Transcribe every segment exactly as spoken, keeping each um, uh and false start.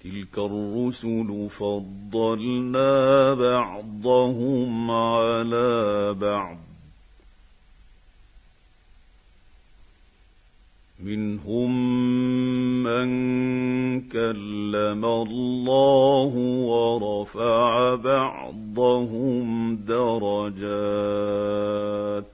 تلك الرسل فضلنا بعضهم على بعض منهم من كلم الله ورفع بعضهم درجات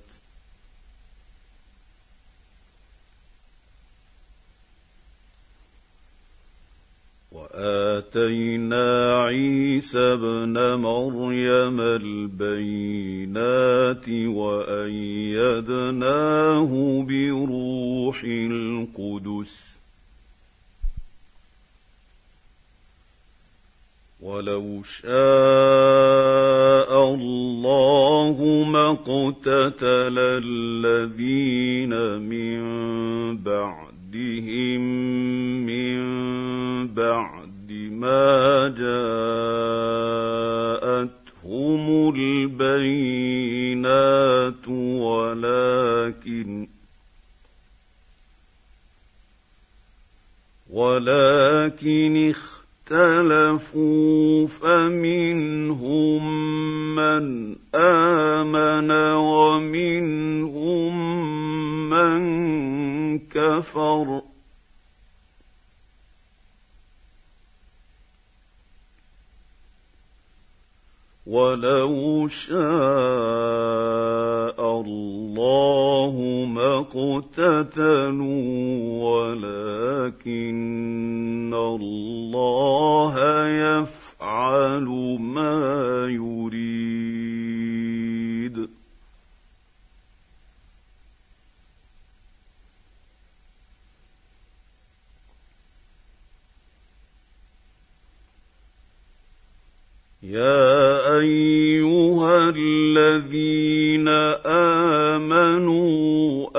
وآتينا عيسى ابن مريم البينات وأيدناه بروح القدس ولو شاء الله ما اقتتل الذين من بعدهم من بعد ما جاءتهم البينات ولكن ولكن اختلفوا فمنهم من آمن ومنهم من كفر ولو شاء الله ما اقتتلوا ولكن الله يفعل ما يريد. يا أيها الذين آمنوا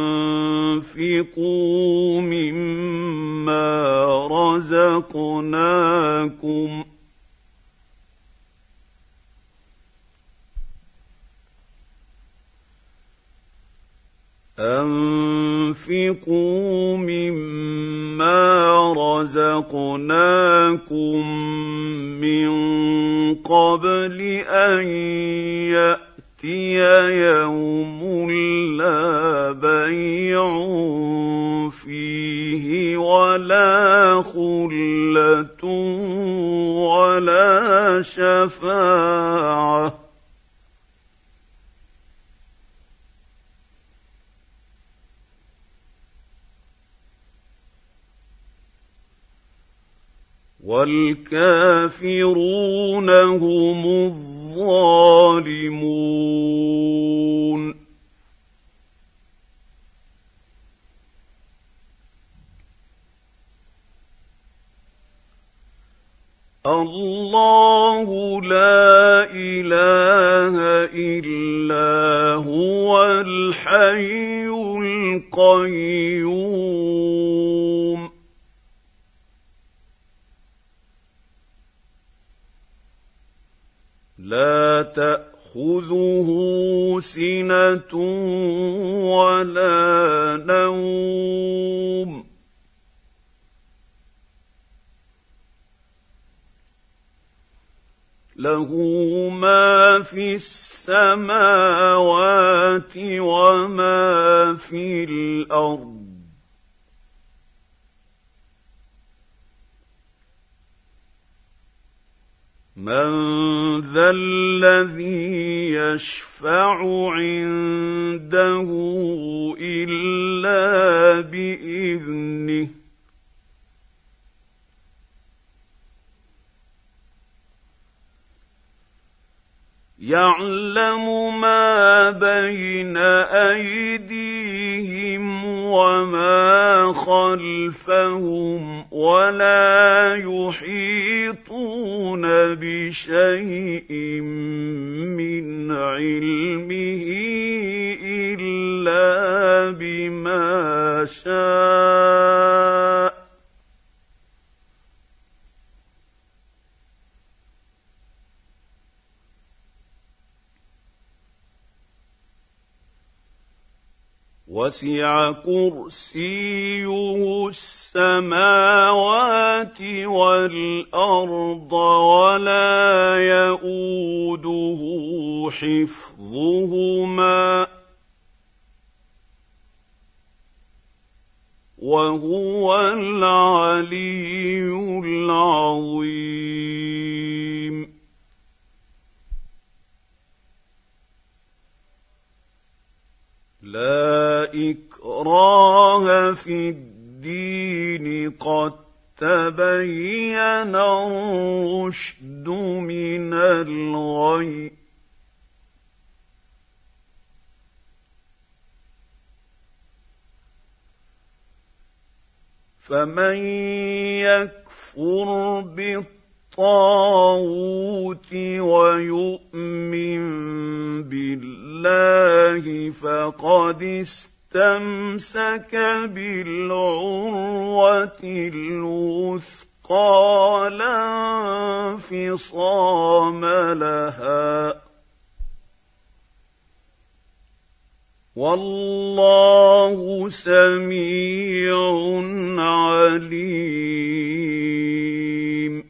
أنفقوا مما رزقناكم أنفقوا مما رزقناكم من قبل أن يأتي يوم لا بيع فيه ولا خلة ولا شفاعة والكافرون هم الظالمون. الله لا إله إلا هو الحي القيوم لا تأخذه سنة ولا نوم له ما في السماوات وما في الأرض من ذا الذي يشفع عنده إلا بإذنه يعلم ما بين أيديهم وما خلفهم ولا يحيطون بشيء من علمه إلا بما شاء وسع كرسيه السماوات والارض ولا يئوده حفظهما وهو العلي العظيم. لا إكراه في الدين قد تبين الرشد من الغي فمن يكفر بالطاغوت ويؤمن بالله فقد استمسك بالعروة الوثقى لا انفصام لها والله سميع عليم.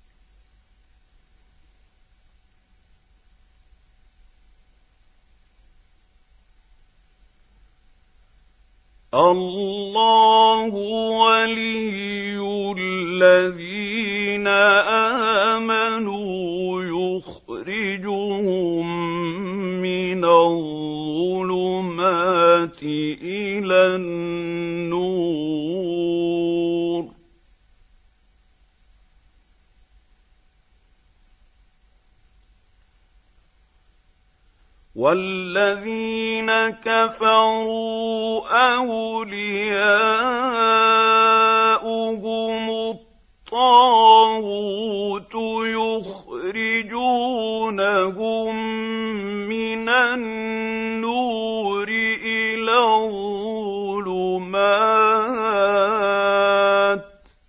الله ولي الذين آمنوا يخرجهم من الظلمات إلى النور والذين كفروا أولياؤهم الطاغوت يخرجونهم من النور إلى الظلمات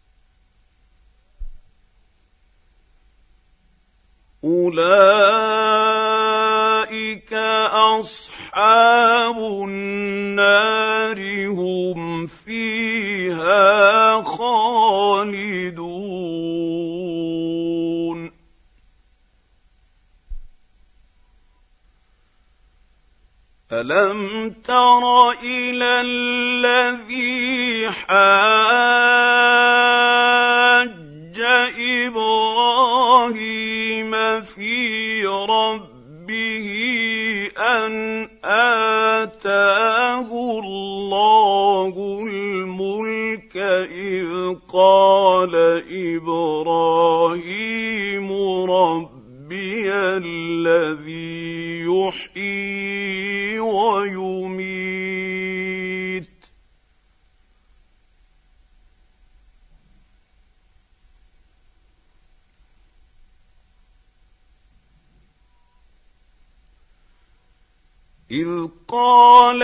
أولئك أصحاب النار هم فيها خالدون. ألم تر إلى الذي حاج إبراهيم في ربه أن آتاه الله الملك إذ قال إبراهيم ربي الذي يحيي ويميت إذ قال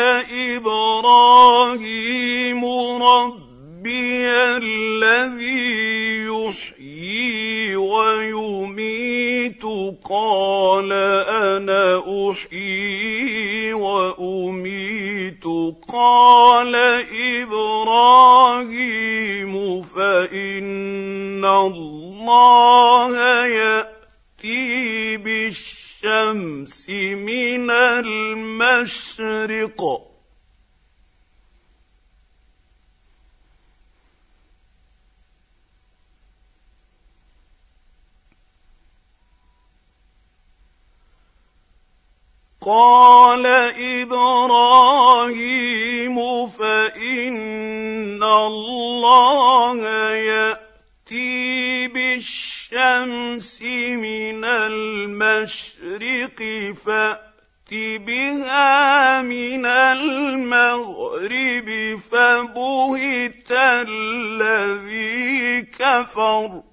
إبراهيم ربي الذي يحيي ويميت قال أنا أحيي وأميت قال إبراهيم فإن الله يأتي بالشمس الشمس من المشرق قال إبراهيم فإن الله يأتي بالشمس من المشرق فأت بها من المغرب فبهت الذي كفر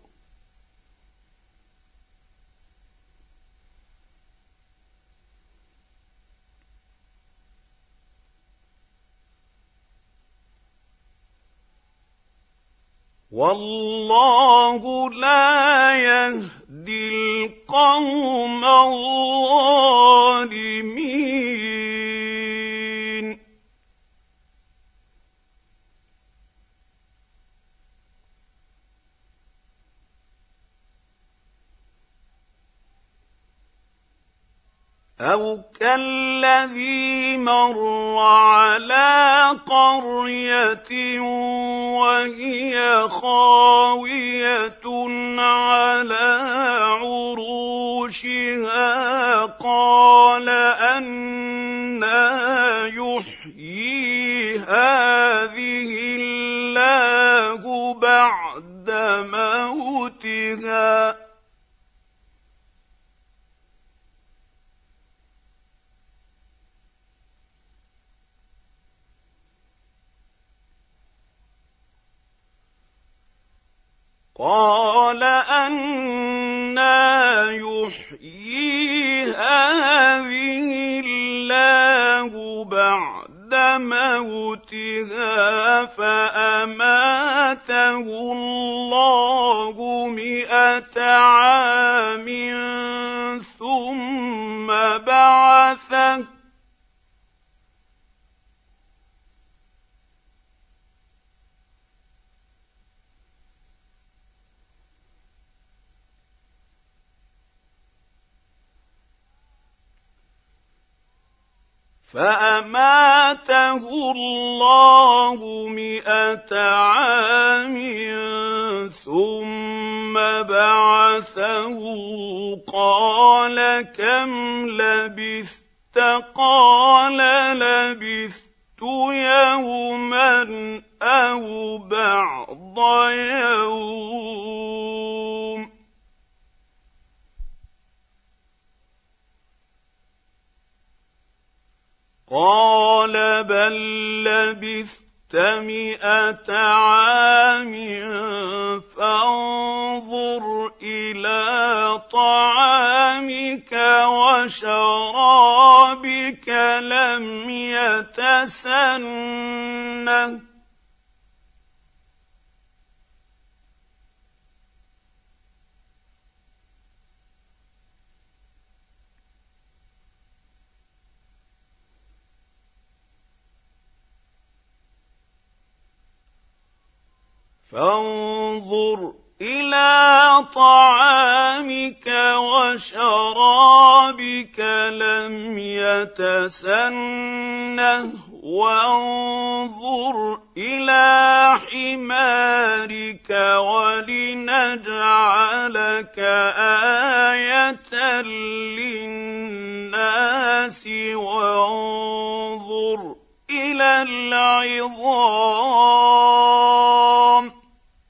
والله لا يهدي القوم الظالمين. أو كالذي مر على قرية وهي خاوية على عروشها قال أنى يحيي هذه الله بعد موتها قال أنى يحيي هذه الله بعد موتها فأماته الله مئة عام ثم بعثه فأماته الله مئة عام ثم بعثه قال كم لبثت قال لبثت يوما أو بعض يوم قال بل لبثت مئة عام فانظر إلى طعامك وشرابك لم يتسنه فانظر إلى طعامك وشرابك لم يتسنه وانظر إلى حمارك ولنجعلك آية للناس وانظر إلى العظام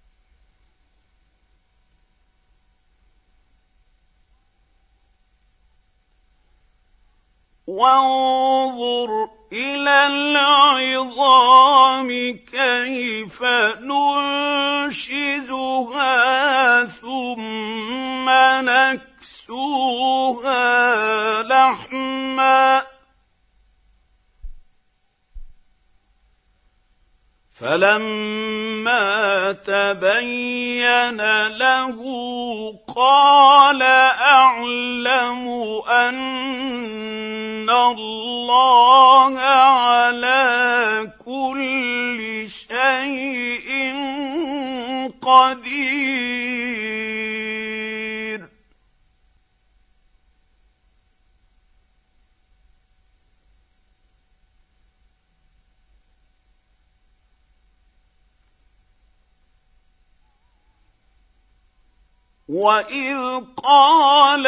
وانظر إلى العظام كيف ننشزها ثم نكسوها لحما فلما تبين له قال أعلم أن الله على كل شيء قدير وإذ قال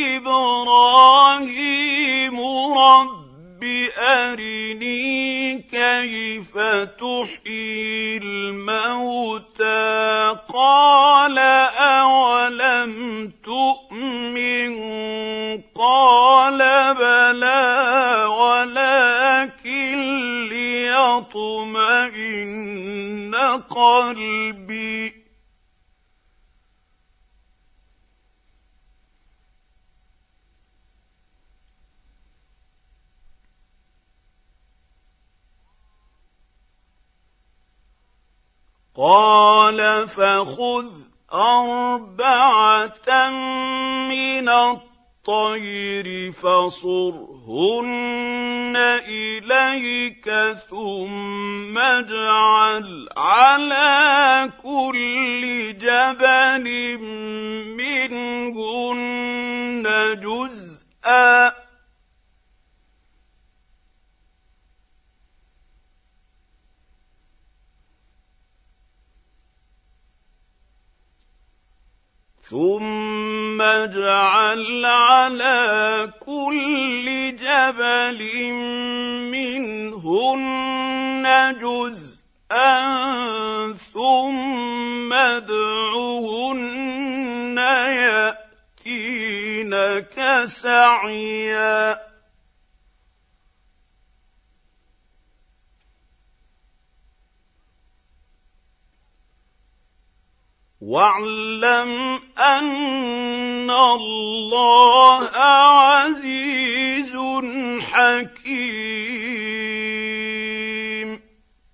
إبراهيم رب أرني كيف تحيي الموتى قال أولم تؤمن قال بلى ولكن ليطمئن قلبي قال فخذ أربعة من الطير فصرهن إليك ثم اجعل على كل جبل منهن جزءا ثم اجعل على كل جبل منهن جزءا ثم ادعهن يأتينك سعيا واعلم أن الله عزيز حكيم.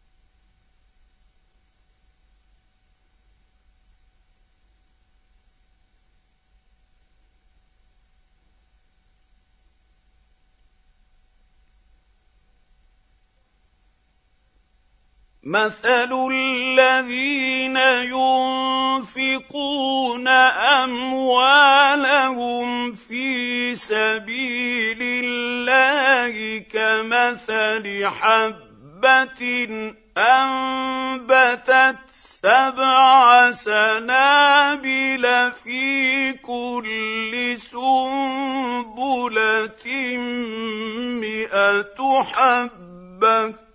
مثل الذين ينفقون أموالهم في سبيل الله كمثل حبة أنبتت سبع سنابل في كل سنبلة مئة حبة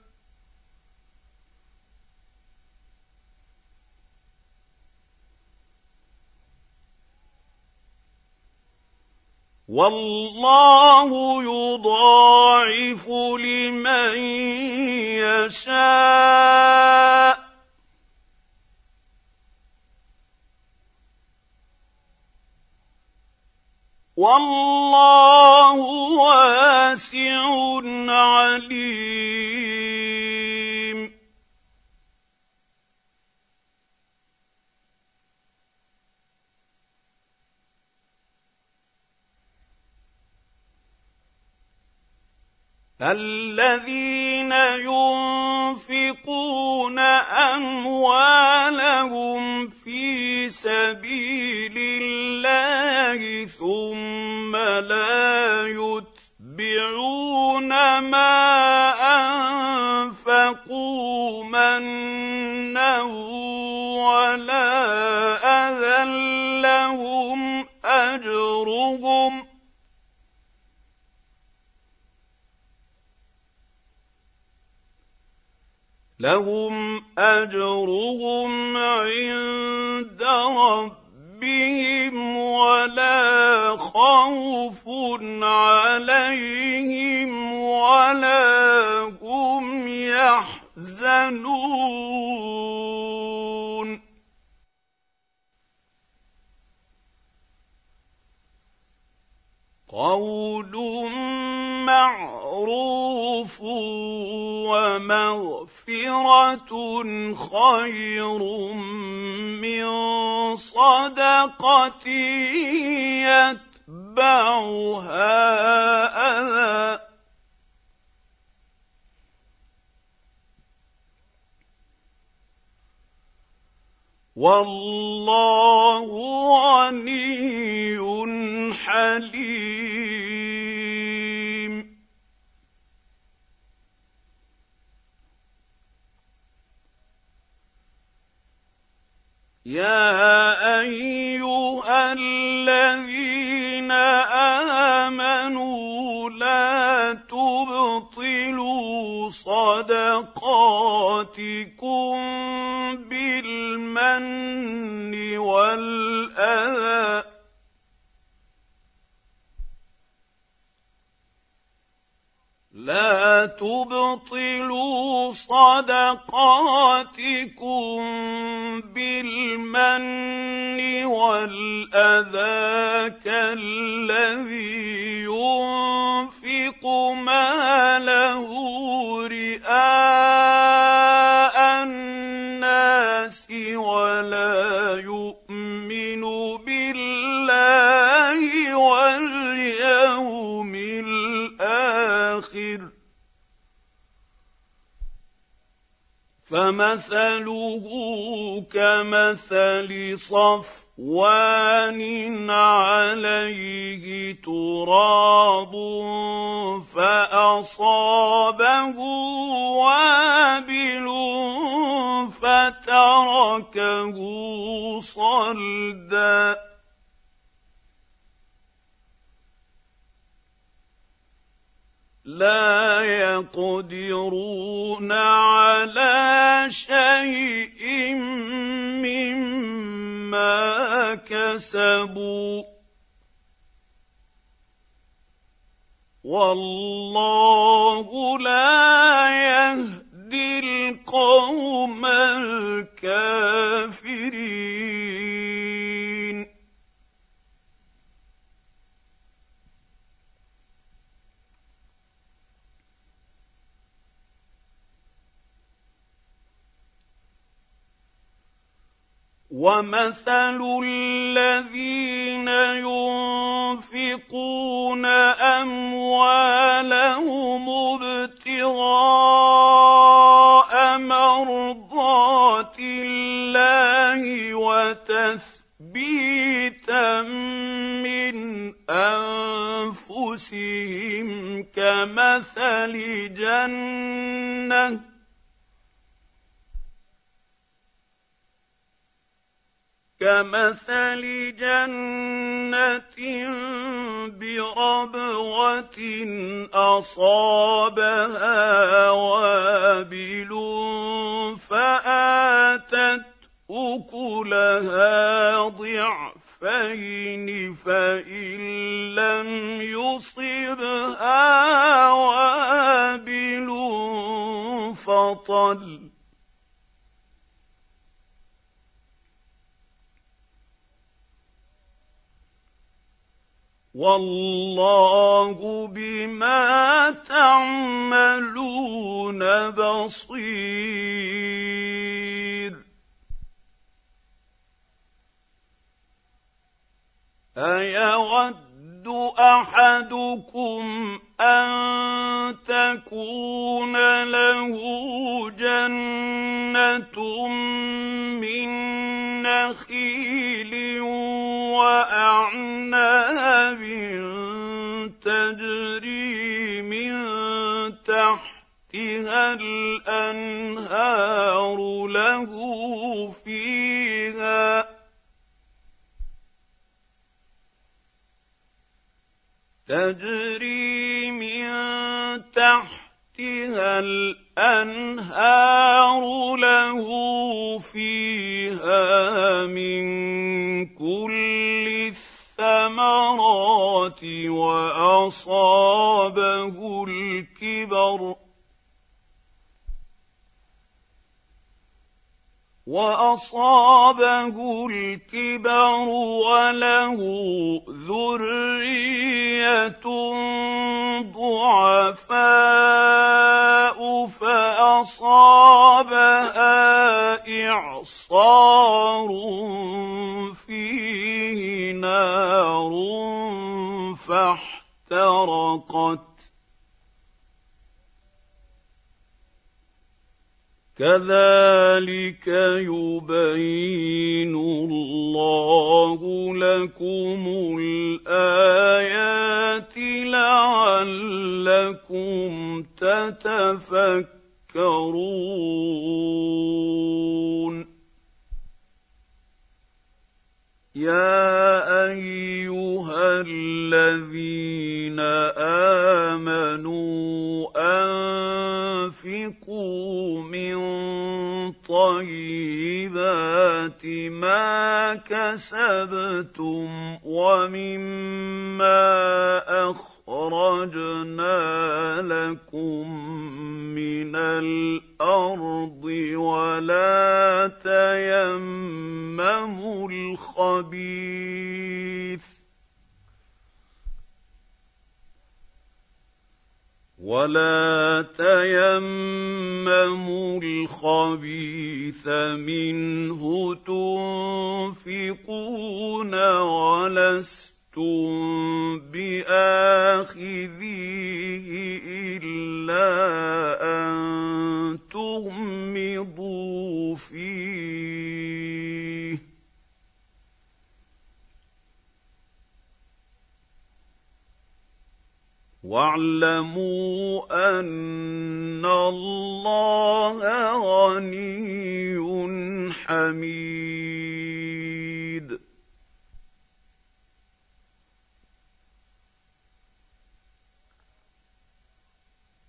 والله يضاعف لمن يشاء والله واسع عليم. الذين ينفقون أموالهم في سبيل الله ثم لا يتبعون ما أنفقوا منا ولا أذى لهم أجرهم لهم أجرهم عند ربهم ولا خوف عليهم ولا هم يحزنون. قول معروف ومغفرة خير من صدقة يتبعها أذى والله غني حليم. يا أيها الذين آمنوا لا تبطلوا صدقاتكم بالمن والأذى لا تبطلوا صدقاتكم بالمن والأذى كالذي ينفق ماله رئاء الناس ولا يؤمن بالله واليوم الآخر فمثله كمثل صفوان عليه تراب فأصابه وابل فتركه صلدا لا يقدرون على شيء مما كسبوا والله لا يهدي القوم الكافرين. ومثل الذين ينفقون أموالهم ابتغاء مرضات الله وتثبيتا من أنفسهم كمثل جنة كمثل جنة بربوة أصابها وابل فآتت أكلها ضعفين فإن لم يصبها وابل فطل والله بما تعملون بصير. أيود أحدكم أن تكون له جنة من نخيل وأعناب تجري من تحتها الأنهار له فيها تجري من تحتها الأنهار له فيها من كل الثمرات وأصابه الكبر وأصابه الكبر وله ذرية ضعفاء فأصابها إعصار فيه نار فاحترقت كذلك يبين الله لكم الآيات لعلكم تتفكرون. يا أيها الذين آمنوا أنفقوا من طيبات ما كسبتم ومما أخرجنا لكم من الأرض ولا تيمموا الخبيث ولا تيمموا الخبيث منه تنفقون ولستم بآخذيه إلا أن تغمضوا فيه واعلموا أن الله غني حميد.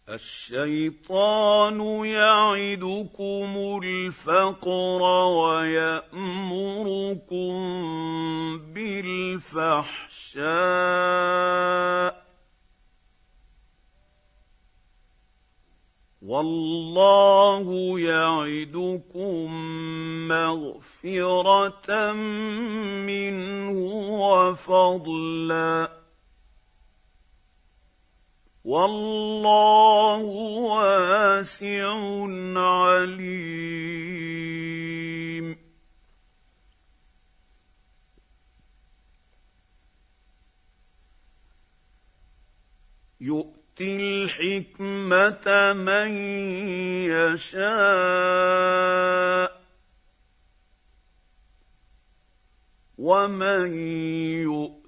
الشيطان يعدكم الفقر ويأمركم بالفحشاء والله يعدكم مغفرة منه وفضلا والله واسع عليم. يؤتي الحكمة من يشاء ومن يؤت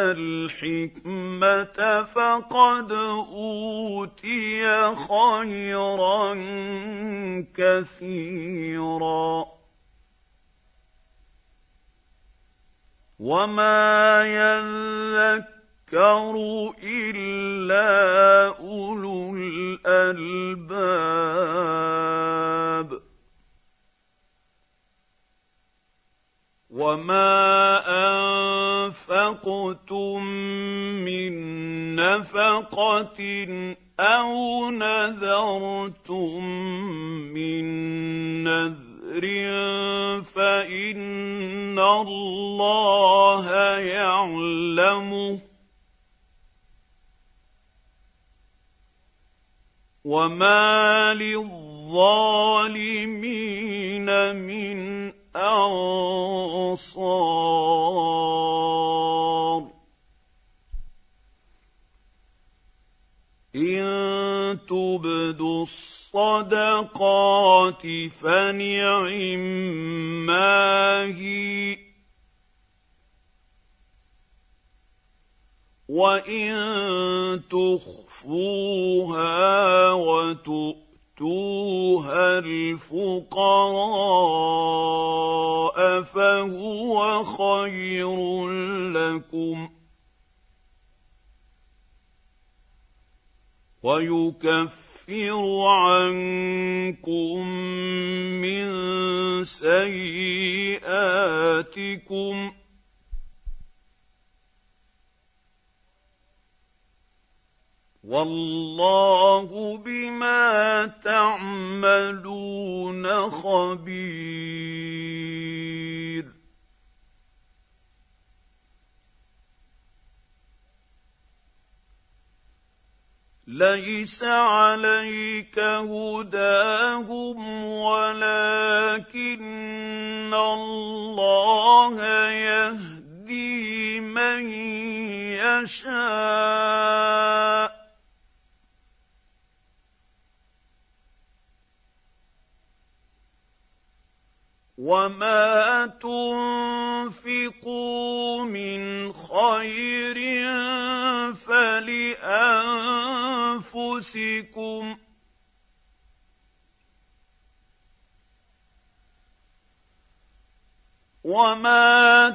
الحكمة فقد أوتي خيرا كثيرا وما يذكر إلا أولو الألباب. وما أنفقتم من نفقة أو نذرتم من نذر فإن الله يعلمه وما للظالمين من أنصار. إن تبدوا الصدقات فنعما هي وإن تخفوها وتؤتوها الفقراء فهو خير لكم ويكفر عنكم من سيئاتكم والله بما تعملون خبير. ليس عليك هداهم ولكن الله يهدي من يشاء وما تنفقوا من خير فلأنفسكم وما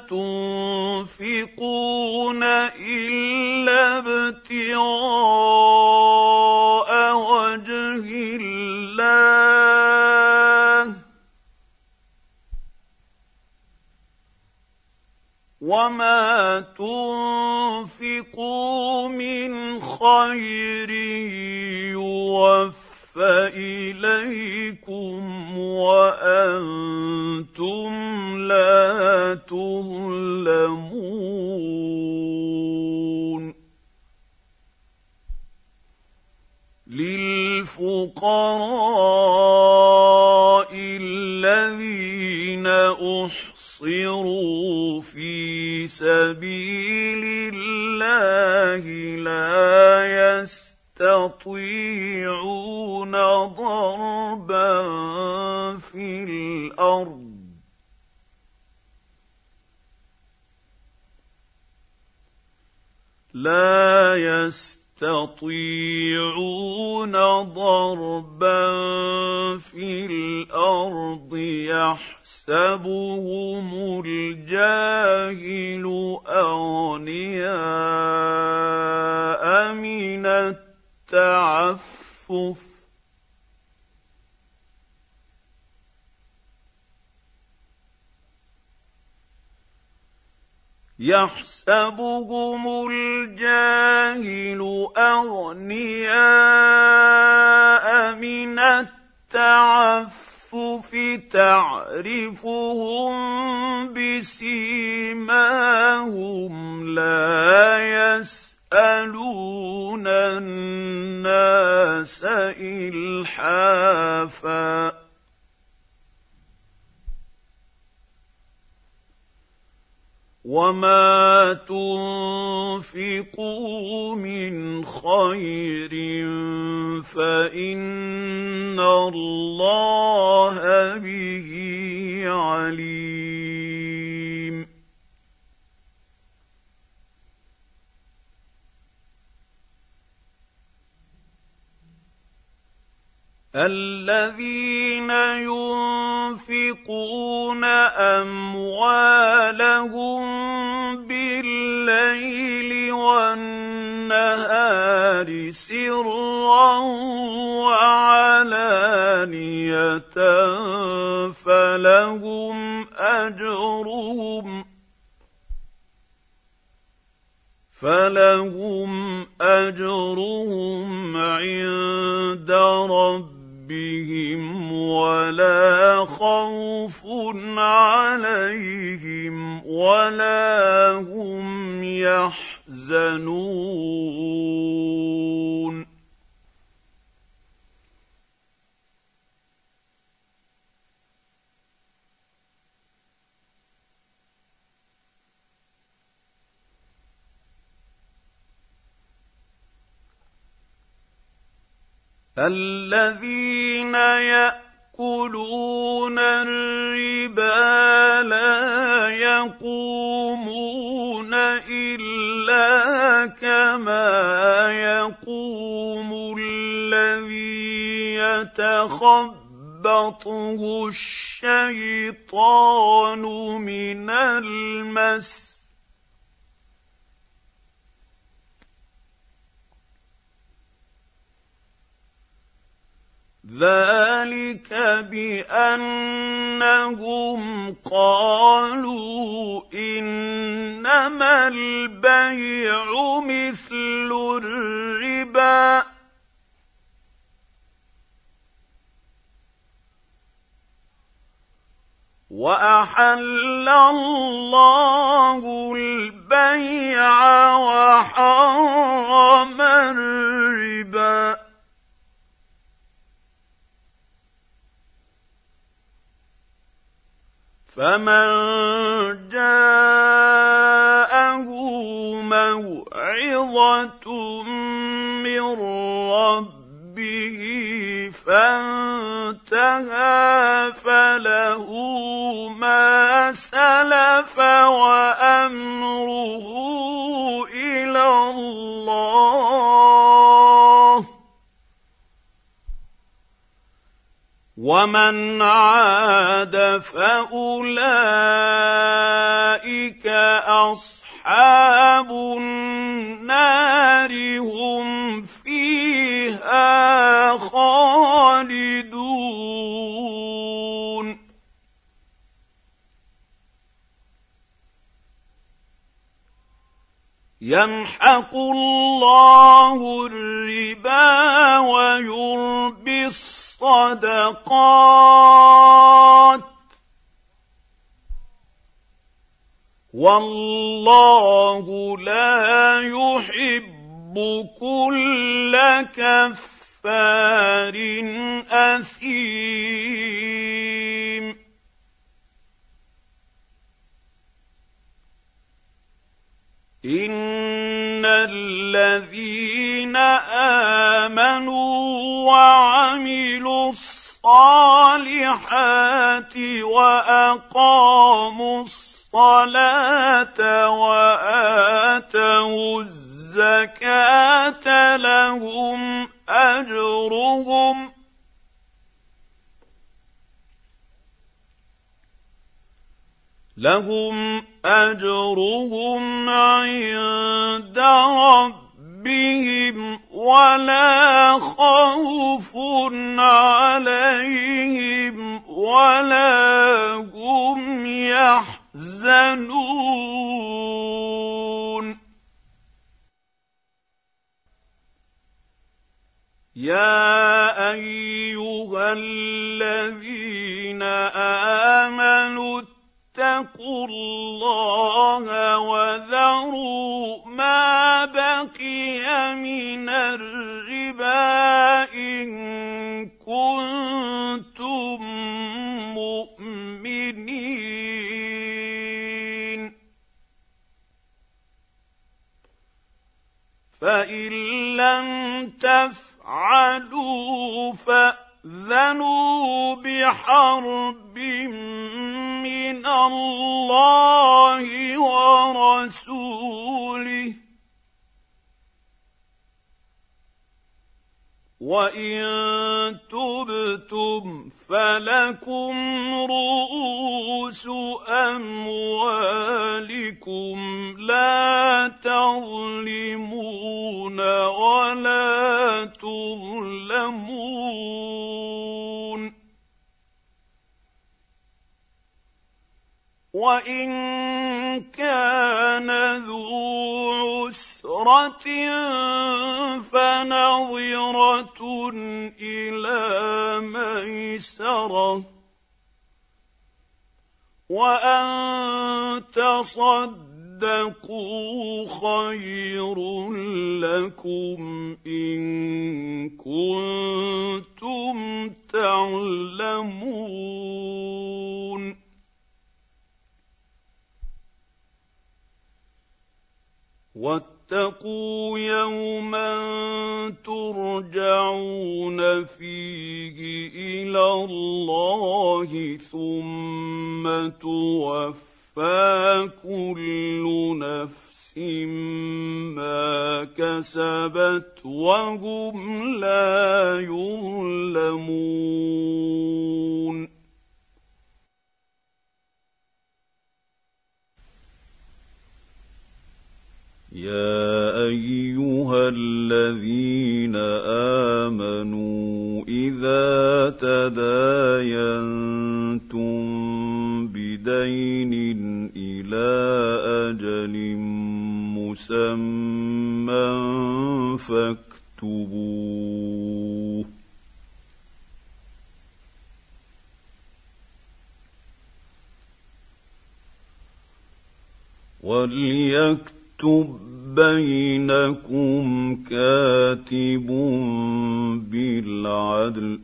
تنفقون إلا ابتغاء وجه الله وما تنفقوا من خير يوفى إليكم وأنتم لا تظلمون. للفقراء الذين أحصروا في سبيل الله لا يستطيعون ضربا في الأرض لا يستطيعون ضربا في الأرض يحسبهم الجاهل أغنياء من التعفف التعفف يحسبهم الجاهل أغنياء من التعفف تعرفهم بسيماهم لا يسألون الناس إلحافا وما تنفقوا من خير فإن الله به عليم الذين ينفقون أموالهم بالليل والنهار سرا وعلانية فلهم أجرهم فلهم أجرهم عند ربهم ولا خوف عليهم ولا هم يحزنون الذين يأكلون الربا لا يقومون إلا كما يقوم الذي يتخبطه الشيطان من المس ذلك بأنهم قالوا إنما البيع مثل الربا وأحل الله البيع وحرم الربا فمن جاءه موعظة من ربه فانتهى فله ما سلف وأمره إلى الله ومن عاد فأولئك أصحاب النار هم فيها خالدون يمحق الله الربا ويربي الصدقات والله لا يحب كل كفار أثيم إن الذين آمنوا وعملوا الصالحات وأقاموا الصلاة وآتوا الزكاة لهم أجرهم لهم أجرهم عند ربهم ولا خوف عليهم ولا هم يحزنون يا أيها الذين آمنوا اتقوا الله وذروا ما بقي من الربا إن كنتم مؤمنين فإن لم تفعلوا فأذنوا بحرب من الله ورسوله وإن تبتم فلكم رؤوس أموالكم لا تظلمون ولا تظلمون وإن كان ذو عسرة فنظرة إلى ميسرة وأن تصدقوا خير لكم إن كنتم تعلمون واتقوا يوما ترجعون فيه إلى الله ثم توفى كل نفس ما كسبت وهم لا يظلمون يا أيها الذين آمنوا إذا تداينتم بدين إلى أجل مسمى فاكتبوه وليكتب بينكم كاتب بالعدل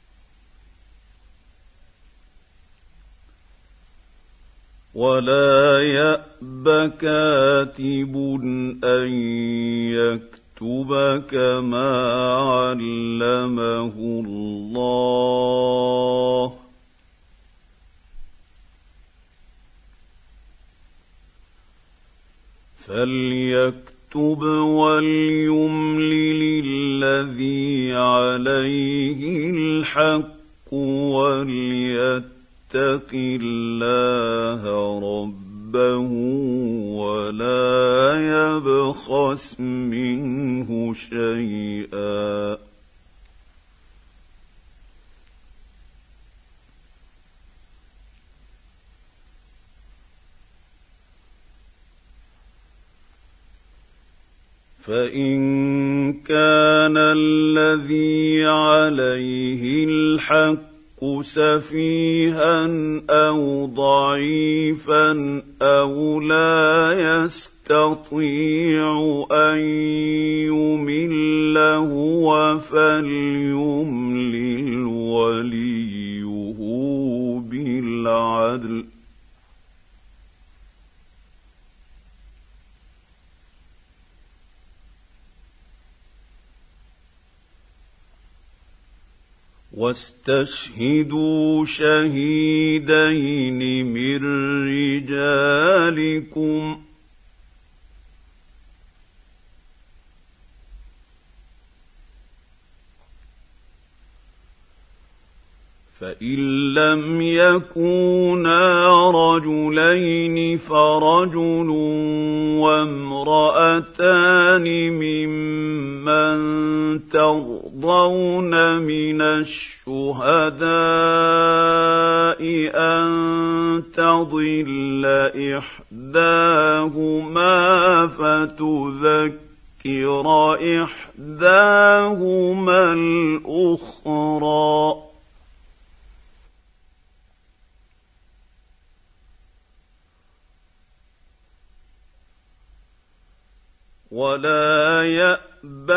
ولا يأب كاتب أن يكتب كما علمه الله فليكتب وليملل الذي عليه الحق وليتق الله ربه ولا يبخس منه شيئا فإن كان الذي عليه الحق سفيها أو ضعيفا أو لا يستطيع أن يمل هو فليملل وليه بالعدل واستشهدوا شهيدين من رجالكم فإن لم يكونا رجلين فرجل وامرأتان ممن ترضون من الشهداء أن تضل إحداهما فتذكر إحداهما الأخرى ولا يأبى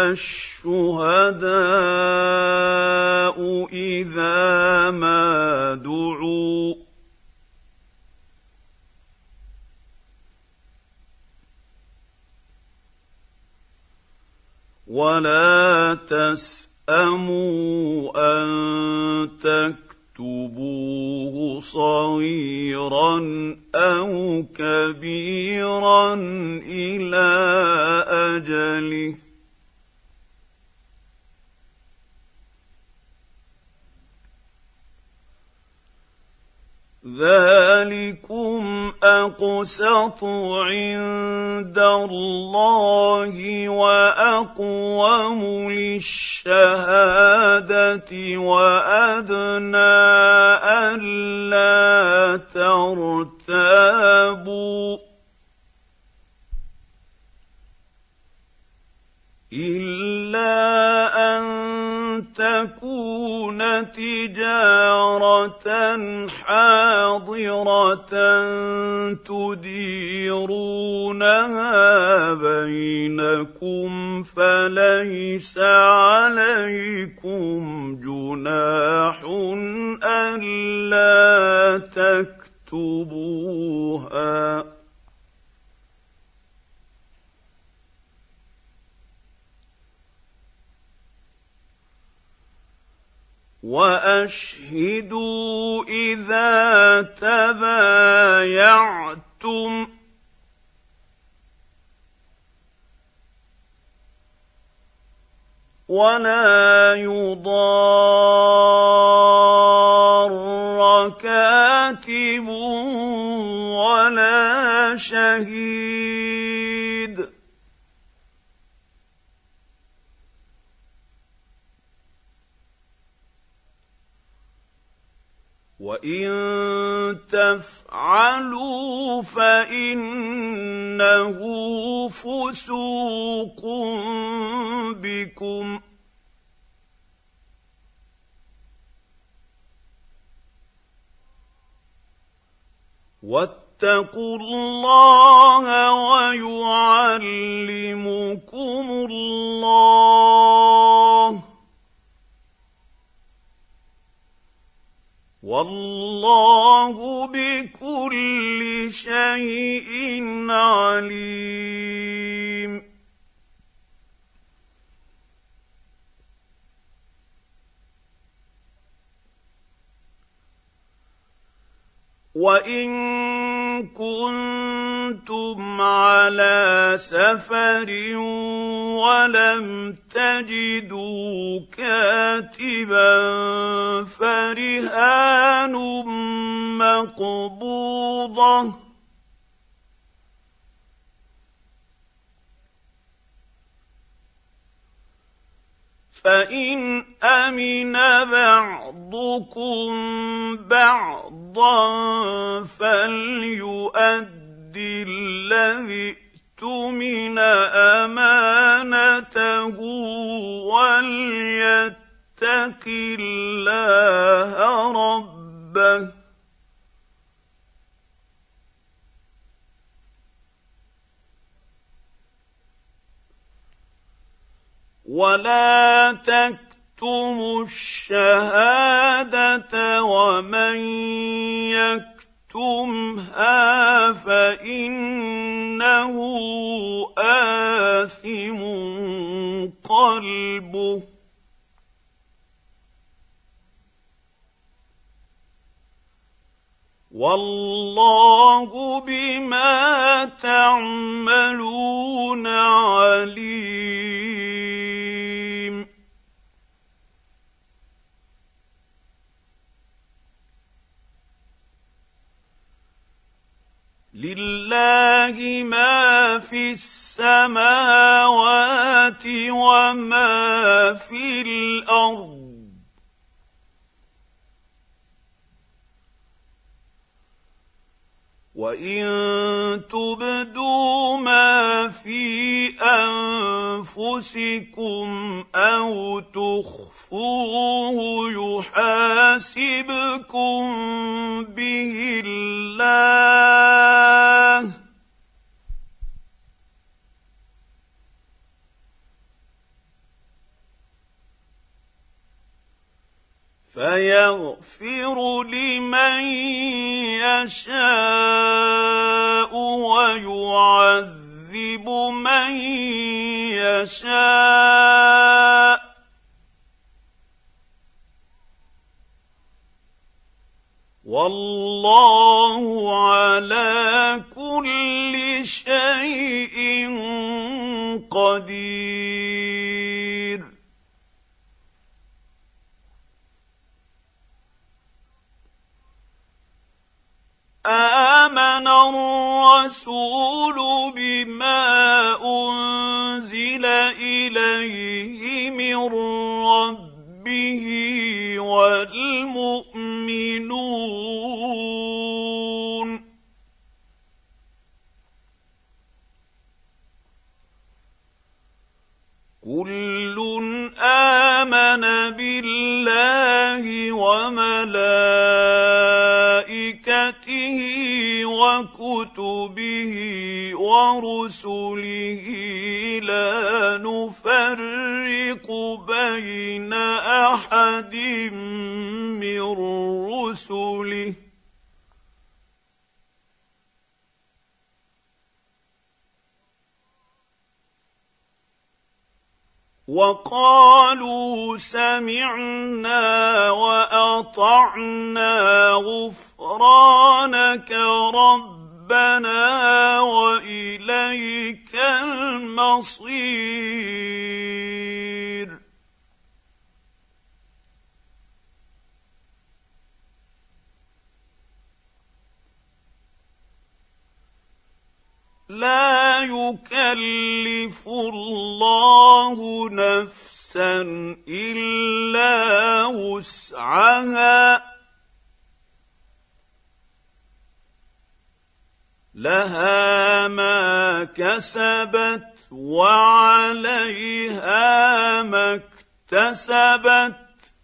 الشهداء إذا ما دعوا ولا تسأموا أن تكتبوه صغيرا أو كبيرا إلى أجله ذلكم أقسط عند الله وأقوم للشهادة وأدنى ألا ترتابوا إلا أن تكون تجارة حاضرة تديرونها بينكم فليس عليكم جناح ألا تكتبوها وأشهدوا إذا تبايعتم ولا يضار كاتب ولا شهيد وإن تفعلوا فإنه فسوق بكم واتقوا الله ويعلمكم الله والله بكل شيء عليم وإن كنتم على سفر ولم تجدوا كاتبا فرهان مقبوضة فإن أمن بعضكم بعضا فليؤد الذي اؤتمن أمانته وليتق الله ربه ولا تكتموا الشهادة ومن يكتمها فإنه آثم قلبه والله بما تعملون عليم لله ما في السماوات وما في الارض وان تبدوا ما في انفسكم او تخفوه يحاسبكم به الله فيغفر لمن يشاء ويعذب من يشاء والله على كل شيء قدير. آمن الرسول بما أنزل إليه من ربه والمؤمنون كل آمن بالله وملائكته وكتبه ورسله لا نفرق بين أحد من رسله وقالوا سمعنا وأطعنا غفرانك ربنا وإليك المصير. لا يكلف الله نفسا إلا وسعها لها ما كسبت وعليها ما اكتسبت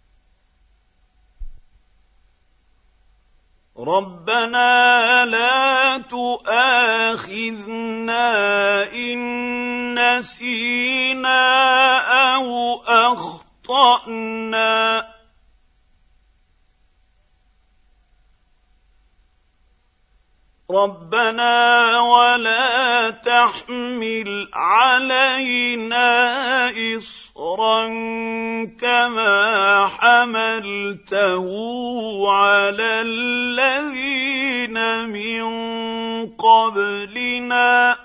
ربنا لا تؤاخذنا إن نسينا أو أخطأنا ربنا ولا تحمل علينا إصرا كما حملته على الذين من قبلنا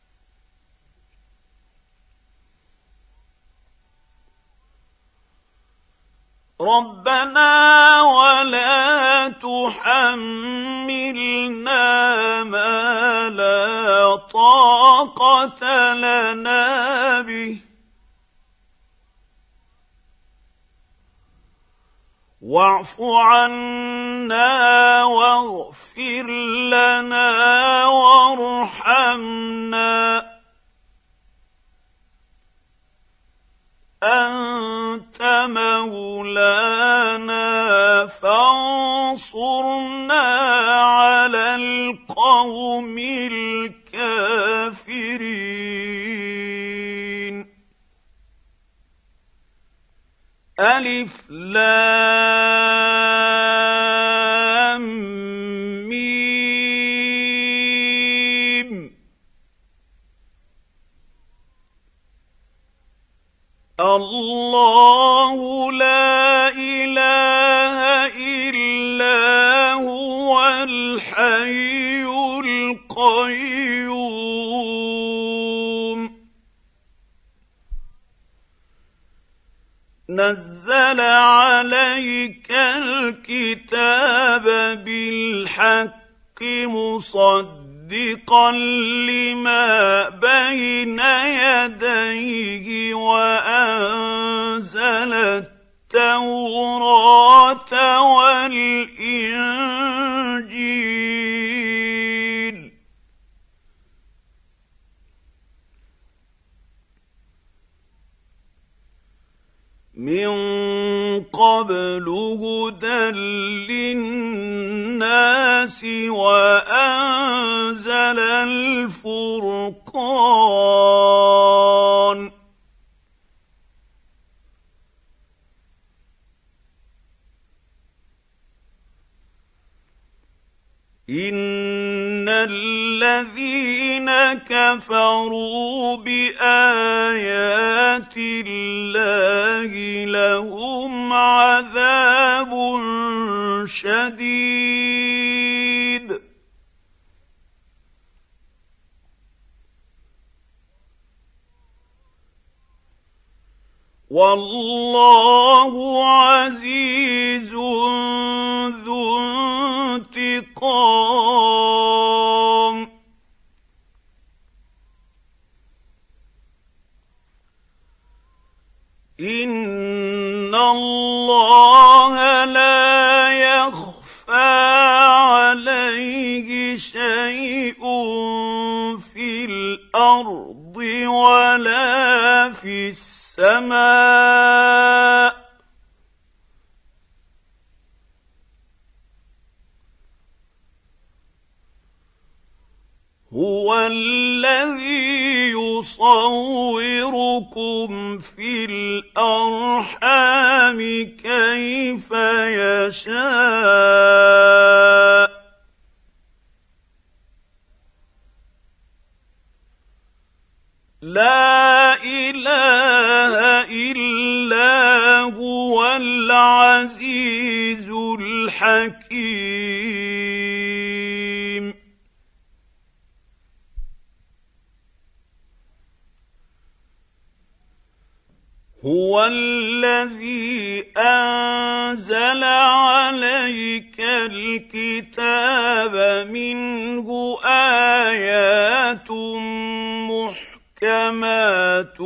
ربنا ولا تحملنا ما لا طاقة لنا به واعف عنا واغفر لنا وارحمنا أنت مولانا فانصرنا على القوم الكافرين. ألف لام ميم الله لا إله إلا هو الحي القيوم نزل عليك الكتاب بالحق مصدقا مصدقا لما بين يديه وأنزل التوراة والإنجيل من قبل هدى للناس وأنزل الفرقان إن الذين كفروا بآيات الله لهم عذاب شديد والله عزيز ذو انتقام إن الله لا يخفى عليه شيء في الأرض ولا في السماء هو الذي يصوركم في الأرحام كيف يشاء لا إله إلا هو العزيز الحكيم هو الذي أنزل عليك الكتاب منه آيات محكمات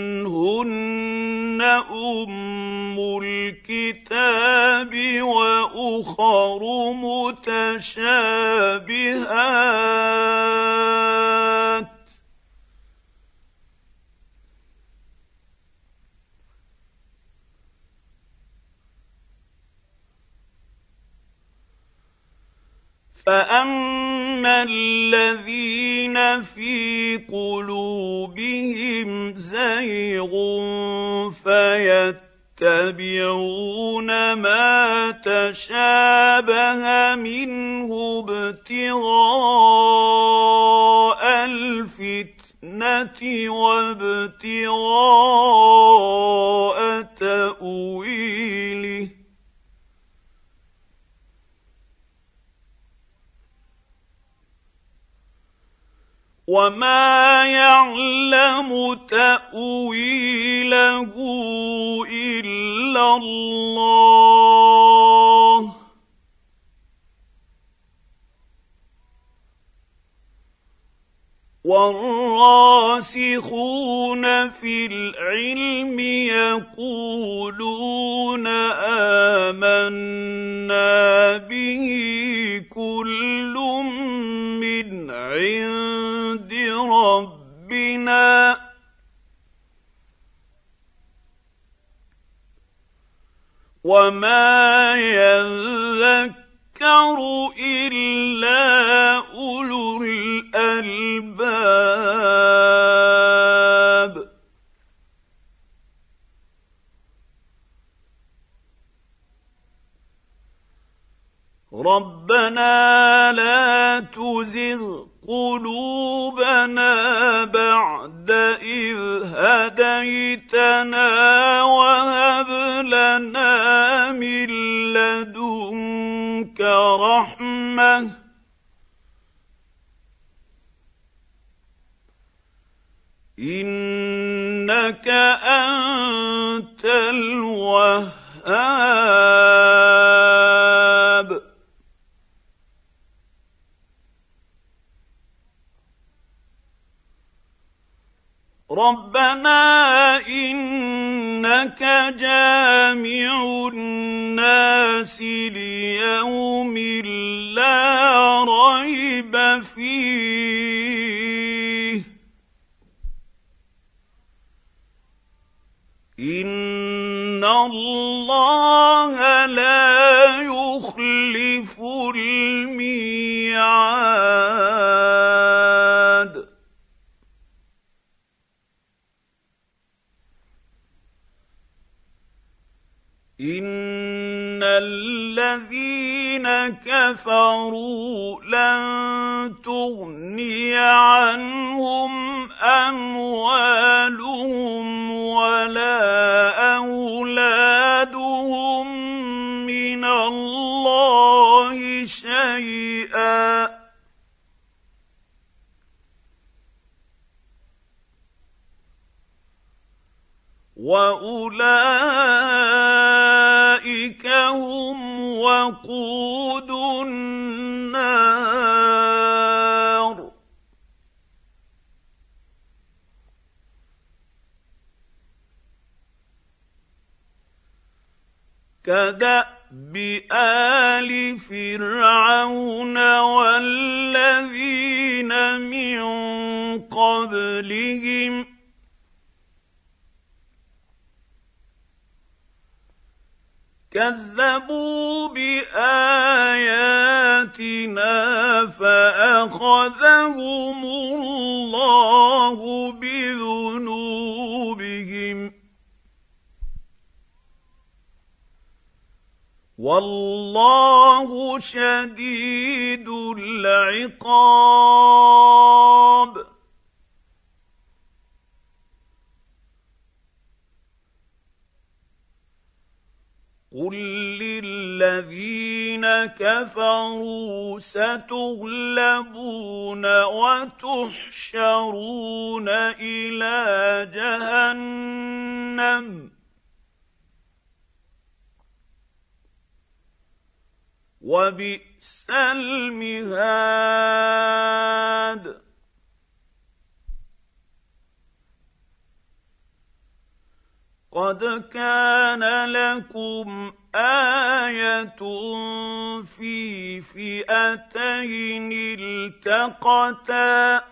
هن أم الكتاب وأخر متشابهات فأما الذين في قلوبهم زيغ فيتبعون ما تشابه منه ابتغاء الفتنة وابتغاء تأويله وما يعلم تأويله إلا الله والراسخون في العلم يقولون آمنا به كل من عند ربنا وما يذكر إلا أولو الألباب ربنا لا تزغ قلوبنا بعد إذ هديتنا وهب لنا من لدنك رحمة إنك أنت الوهاب ربنا إنك جامع الناس ليوم لا ريب فيه إن الله لا يخلف الميعاد إن الذين كفروا لن تغني عنهم أموالهم ولا أولادهم من الله شيئا وأولئك هم وقود النار كدأب آل فرعون والذين من قبلهم كذبوا بآياتنا فأخذهم الله بذنوبهم والله شديد العقاب قل للذين كفروا ستغلبون وتحشرون إلى جهنم وبئس المهاد قد كان لكم آية في فئتين التقتا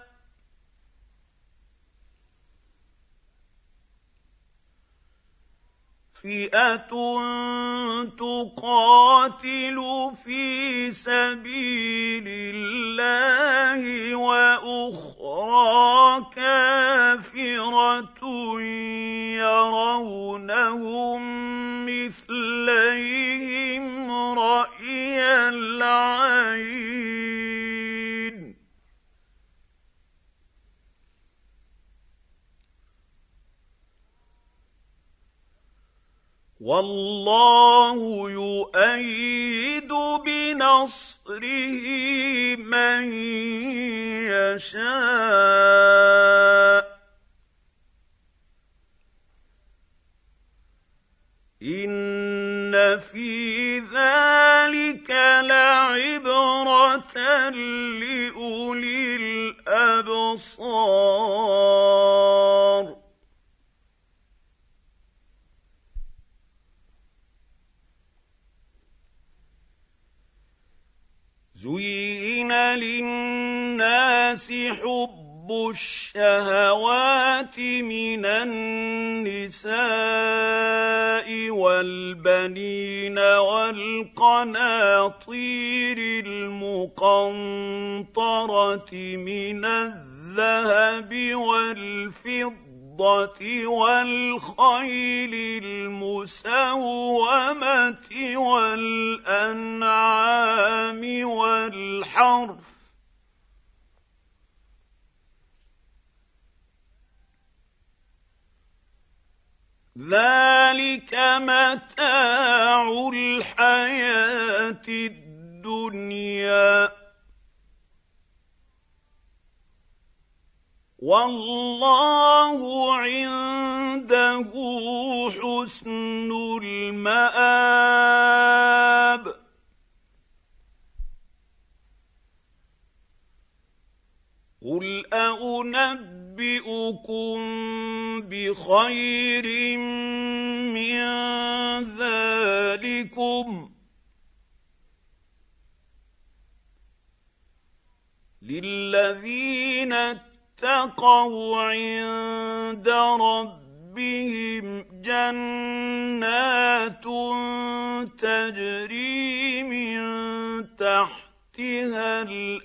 فئة تقاتل في سبيل الله وأخرى كافرة يرونهم مثليهم رأي العين والله يؤيد بنصره من يشاء إن في ذلك لعبرة لأولي الأبصار زين للناس حب الشهوات من النساء والبنين والقناطير المقنطرة من الذهب والفضة والخيل المسومة والأنعام والحرث ذلك متاع الحياة الدنيا والله عنده حسن المآب قل أنبئكم أنبئكم بخير من ذلكم للذين اتقوا عند ربهم جنات تجري من تحتها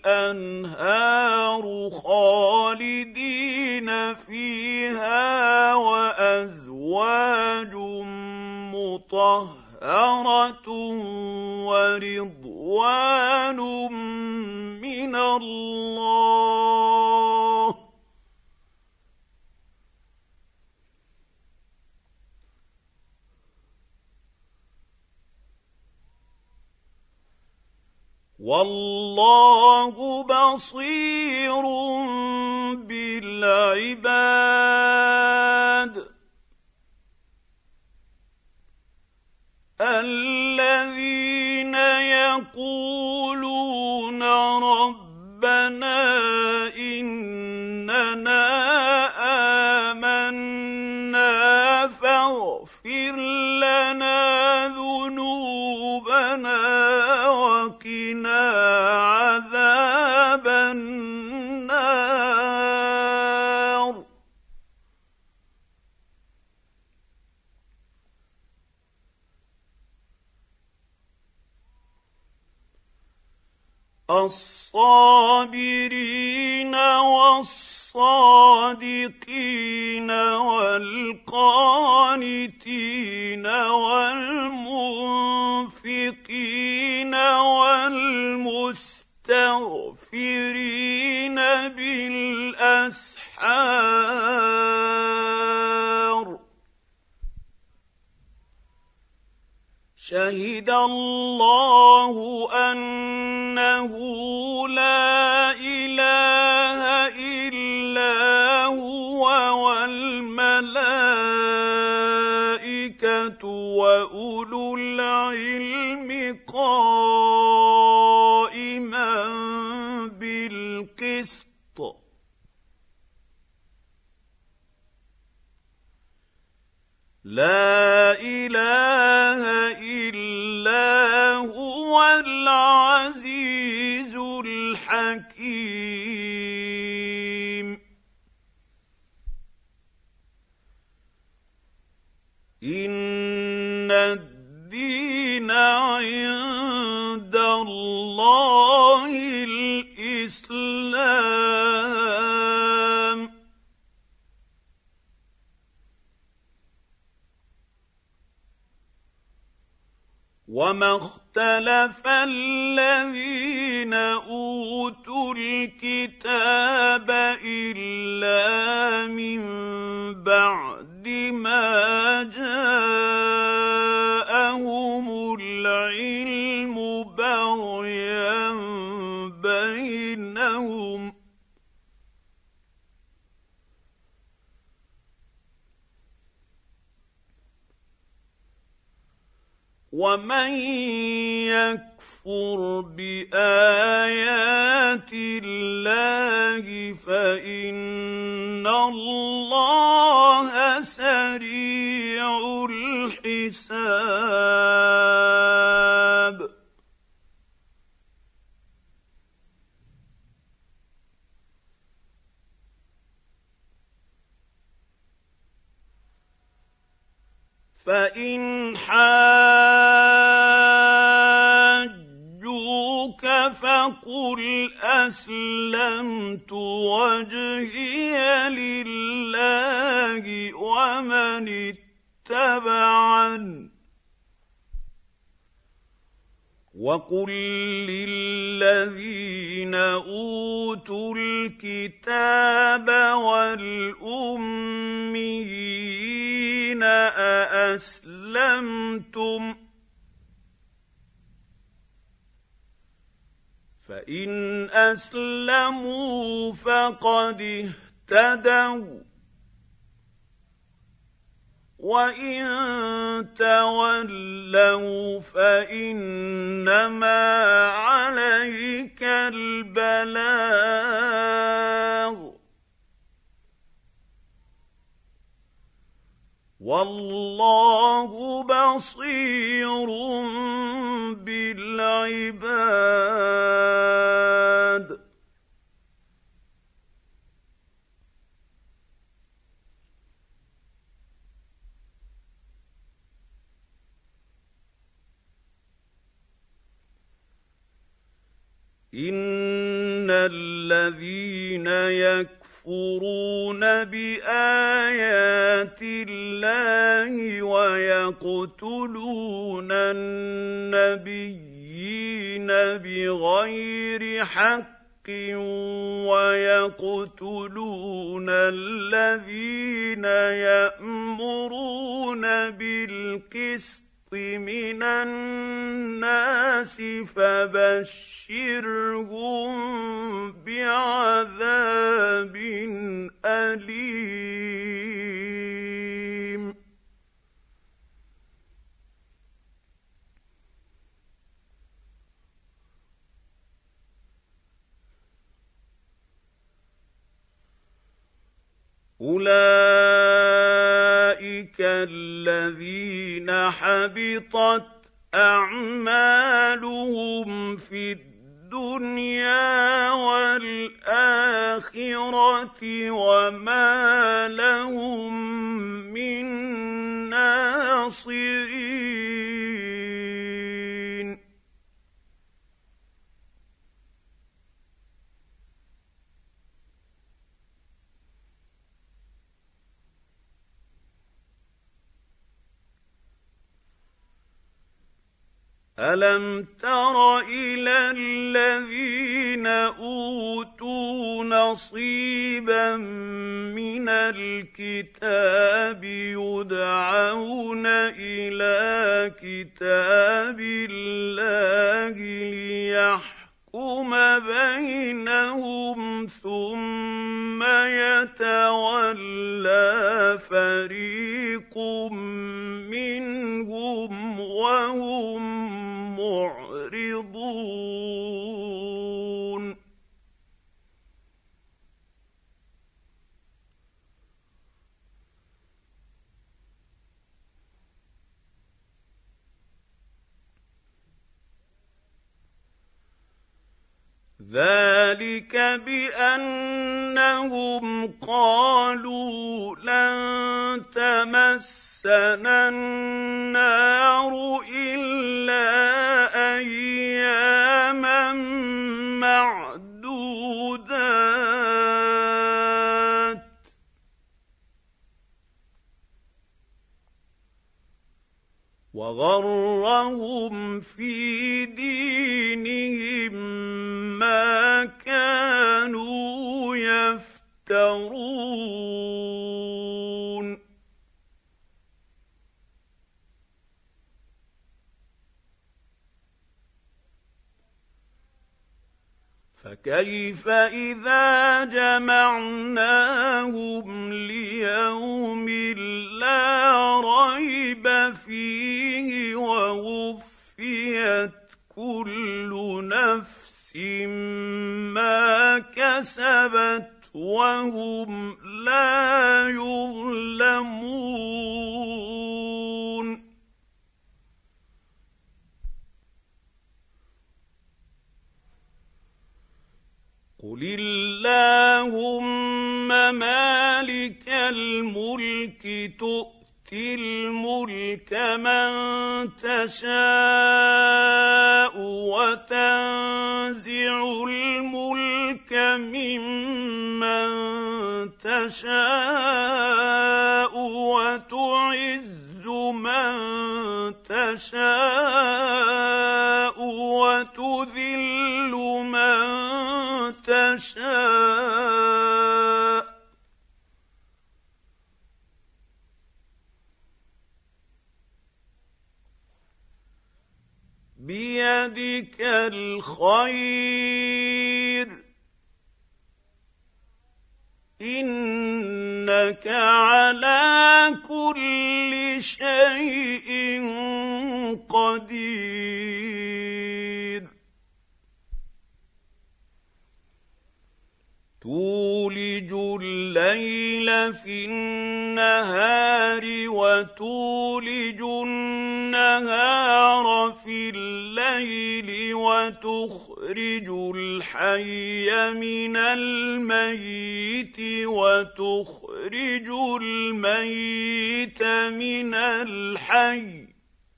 الأنهار خالدين فيها وأزواج مطهرة ورضوان من الله والله بصير بالعباد الذين يقولون ربنا إننا آمنا فاغفر لنا ذنوبنا وقنا عذاب النار الصابرين والصادقين والقانتين والمنفقين والمستغفرين بالأسحار شهد الله أنه لا إله إلا هو والملائكة وأولو العلم قائما بالقسط لا إله إلا هو العزيز الحكيم إن الدين عند الله الإسلام وما اختلف الذين أوتوا الكتاب إلا من بعد ما جاءهم العلم بغيا بينهم ومن يكفر بآيات الله فإن الله سريع الحساب فإن حاجوك فقل أسلمت وجهي لله ومن اتبعني وقل للذين أوتوا الكتاب والأميين أأسلمتم فإن أسلموا فقد اهتدوا وإن تولوا فإنما عليك البلاغ والله بصير بالعباد. إن الذين يكفرون بآيات الله ويقتلون النبيين بغير حق ويقتلون الذين يأمرون بالقسط من الناس فبشرهم بعذاب أليم. أولئك الذين حبطت أعمالهم في الدنيا والآخرة وما لهم من ناصرين. ألم تر إلى الذين أوتوا نصيبا من الكتاب يدعون إلى كتاب الله ليحكم بينهم ثم يتولى فريق منهم وهم معرضون. ذلك بأنهم قالوا لن تمسنا النار إلا أياما معدودات وغرهم في دينهم ما كانوا يفترون. فكيف إذا جمعناهم ليوم لا ريب فيه ووفيت كل نفس ما كسبت وهم لا يظلمون. قل اللهم مالك الملك تؤتي الملك من تشاء وتنزع الملك ممن تشاء وتعز من تشاء وتذل من تشاء بيدك الخير إنك على كل شيء قدير. تولج الليل في النهار وتولج النهار في الليل وتخرج الحي من الميت وتخرج الميت من الحي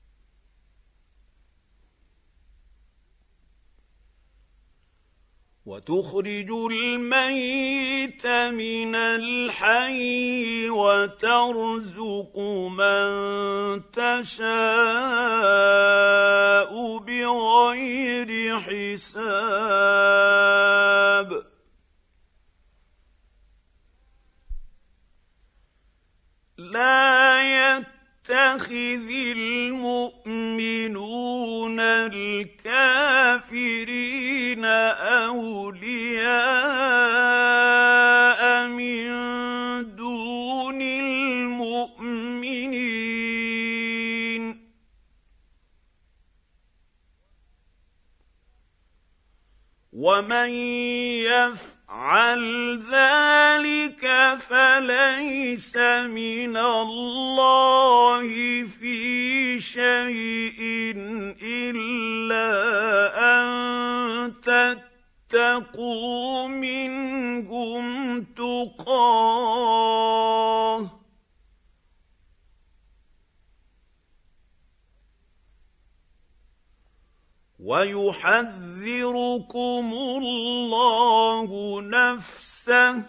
وتخرج الميت من الحي وترزق من تشاء بغير حساب لا يتخذ المؤمنون الكافرين أولياء من دون المؤمنين ومن يفعل ذلك فليس من الله في شيء إلا أن تتقوا منهم تقاه ويحذركم الله نفسه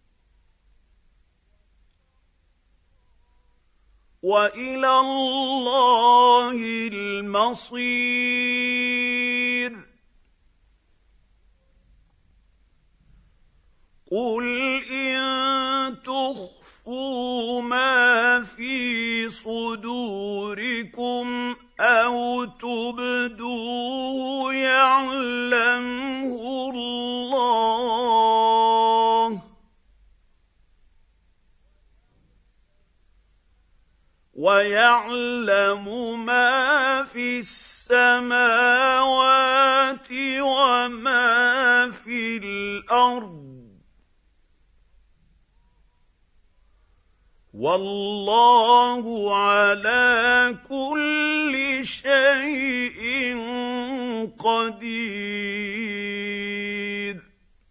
وإلى الله المصير قل إن تخفوا ما في صدوركم أو تبدوه يعلمه الله ويعلم ما في السماوات وما في الأرض والله على كل شيء قدير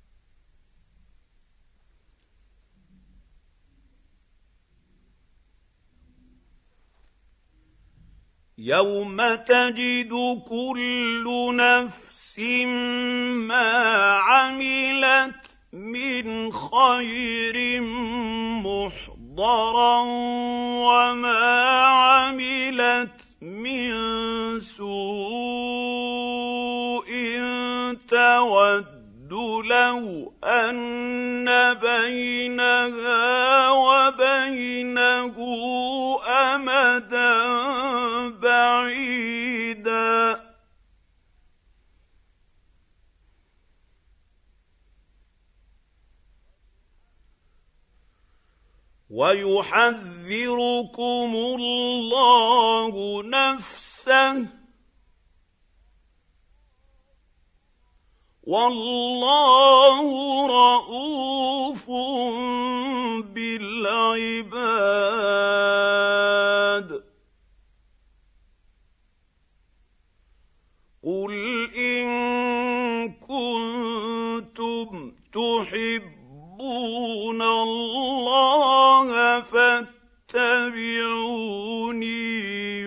يوم تجد كل نفس ما عملت من خير محضرا وما عملت من سوء تود لو أن بينها وبينه أمدا بعيدا ويحذركم الله نفسه والله رءوف بالعباد قل إن كنتم تحبون الله فاتبعوني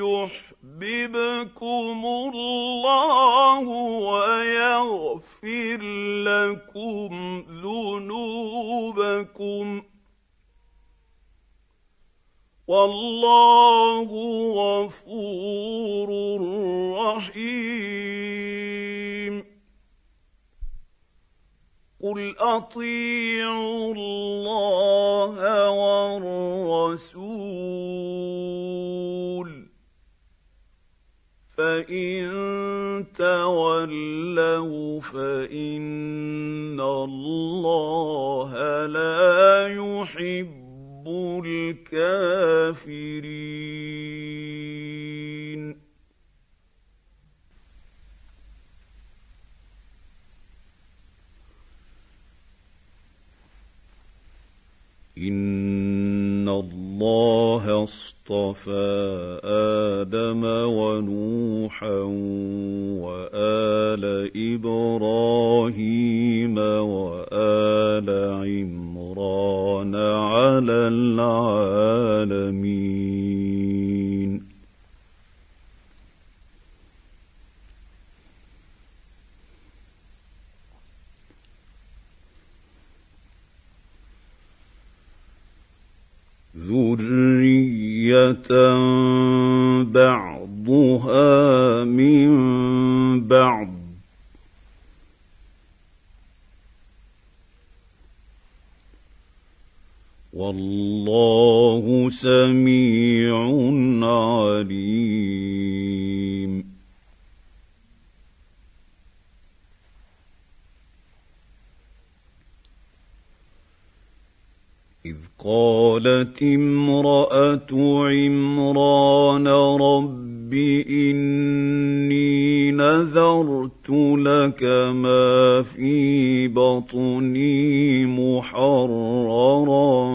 يحببكم الله ويغفر لكم ذنوبكم والله غفور رحيم قل أطيعوا الله والرسول فإن تولوا فإن الله لا يحب الكافرين إِنَّ اللَّهَ اصْطَفَىٰ آدَمَ وَنُوحًا وَآلَ إِبْرَاهِيمَ وَآلَ عِمْرَانَ عَلَى الْعَالَمِينَ. ذُرِّيَّةً بَعْضُهَا مِن بَعْضٍ ۖ وَاللَّهُ سَمِيعٌ عَلِيمٌ. إِذْ قَالَتِ امْرَأَتُ عِمْرَانَ رَبِّ إِنِّي نَذَرْتُ لَكَ مَا فِي بَطْنِي مُحَرَّرًا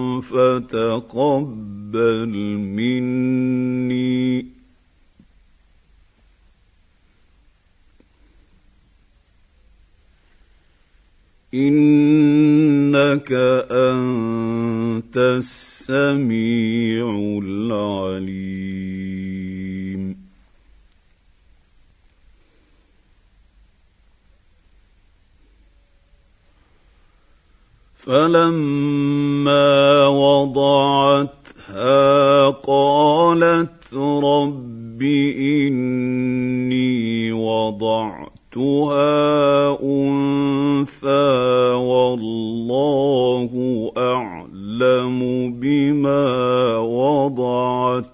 فَتَقَبَّلْ مِنِّي إِنَّكَ أَنتَ السَّمِيعُ الْعَلِيمُ. فَلَمَّا وَضَعَتْهَا قَالَتْ رَبِّ إِنِّي وَضَعْتُهَا أُنثَىٰ وَاللَّهُ أَعْلَمُ بِمَا وَضَعَتْ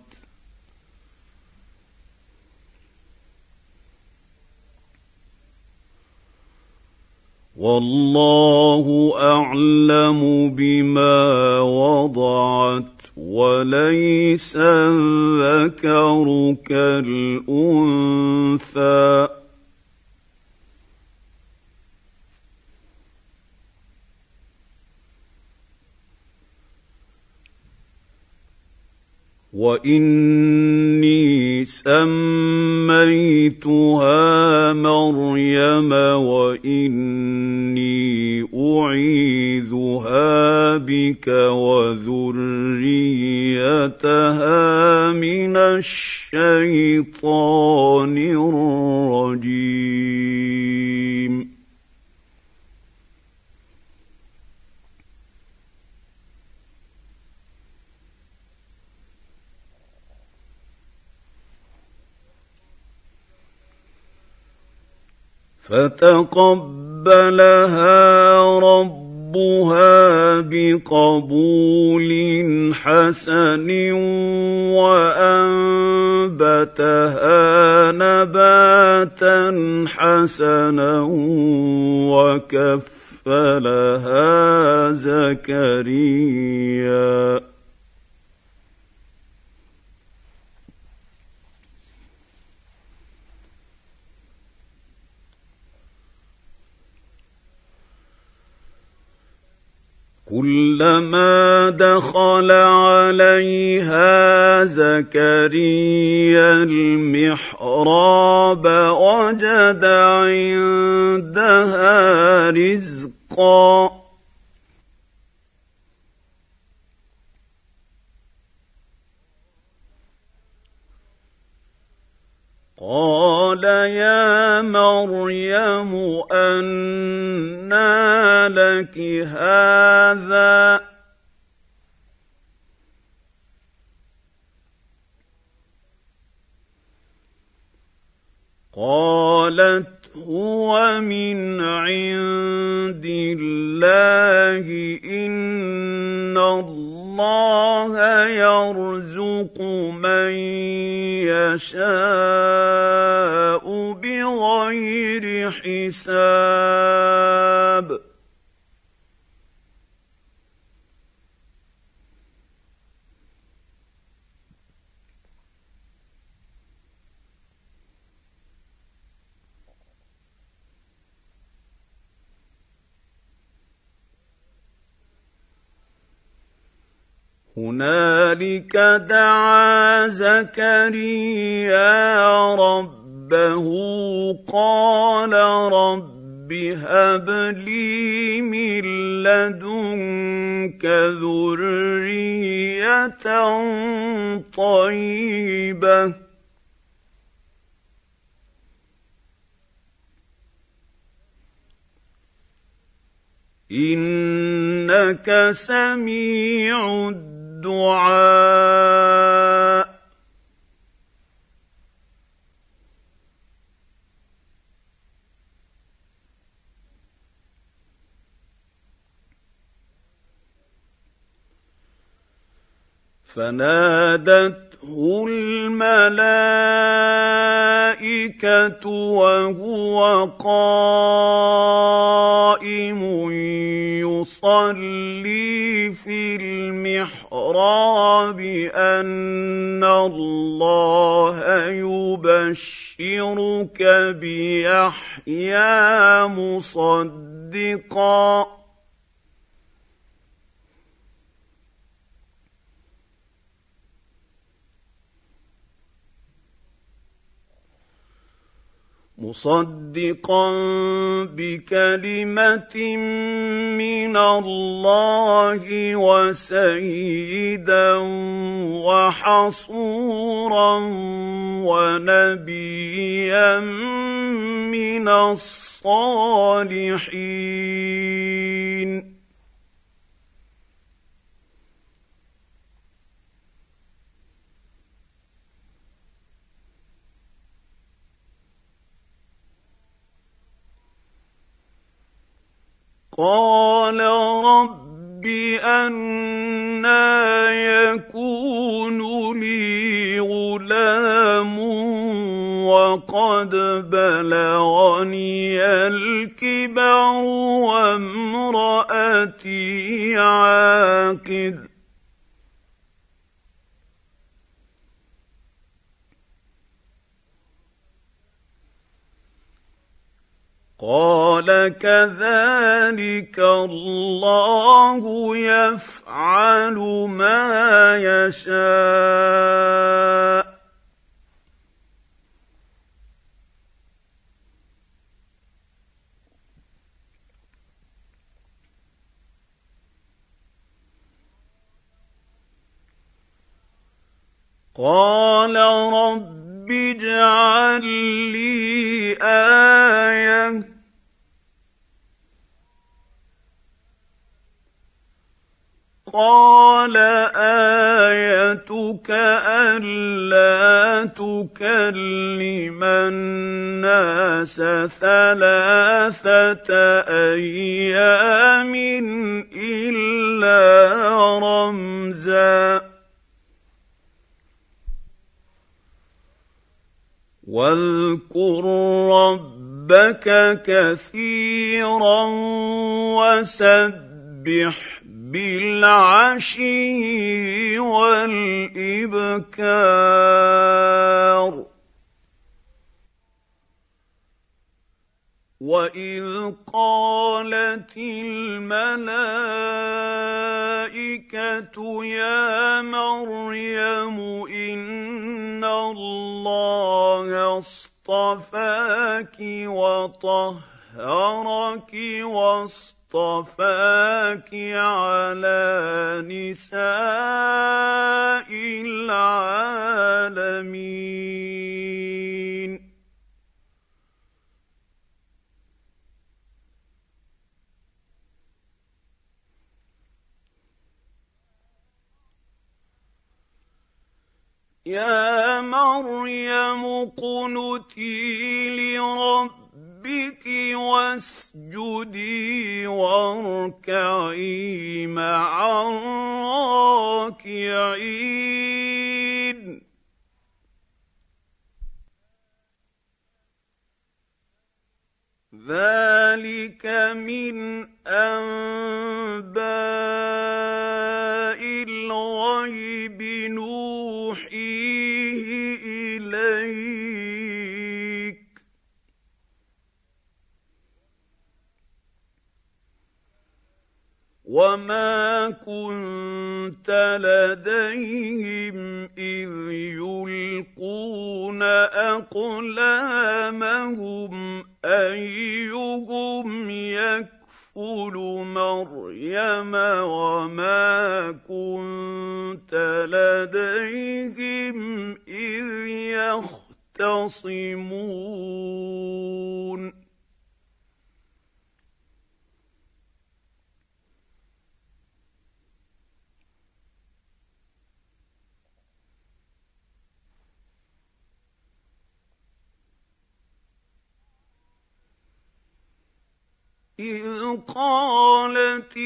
والله أعلم بما وضعت وليس الذكر كالأنثى وإني سميتها مريم وإني أعيذها بك وذريتها من الشيطان الرجيم. فتقبلها ربها بقبول حسن وأنبتها نباتا حسنا وكفلها زكريا كلما دخل عليها زكريا المحراب وجد عندها رزقا قال يا مريم أنى لك هذا قالت هو من عند الله إن الله يرزق من يشاء بغير حساب هنالك دعا زكريا ربه قال رب هب لي من لدنك ذرية طيبة إنك سميع الدعاء فنادته الملائكة وهو قائم يصلي في المحراب أن الله يبشرك بيحيى مصدقا مصدقا بكلمة من الله وسيدا وحصورا ونبيا من الصالحين قال رب أنى يكون لي غلام وقد بلغني الكبر وامرأتي عاقر قال كذلك الله يفعل ما يشاء قال رب اجعل لي آية قال آيتك ألا تكلم الناس ثلاثة أيام إلا رمزا واذكر ربك كثيرا وسبح بالعشي والإبكار وإذ قالت الملائكة يا مريم إن الله اصطفاك وطهرك واصطفاك على نساء العالمين يا مريم اقنتي لربك واسجدي واركعي مع الراكعين ذلك من أنباء الغيب نوحيه إليك وما كنت لديهم إذ يلقون أقلامهم أيهم يكفل مريم وما كنت لديهم إذ يختصمون إذ قالت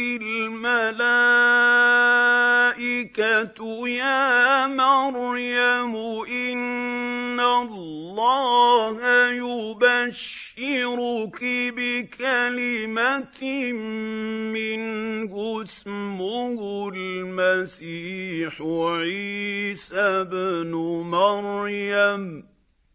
الملائكة يا مريم إن الله يبشرك بكلمة منه اسمه المسيح عيسى ابن مريم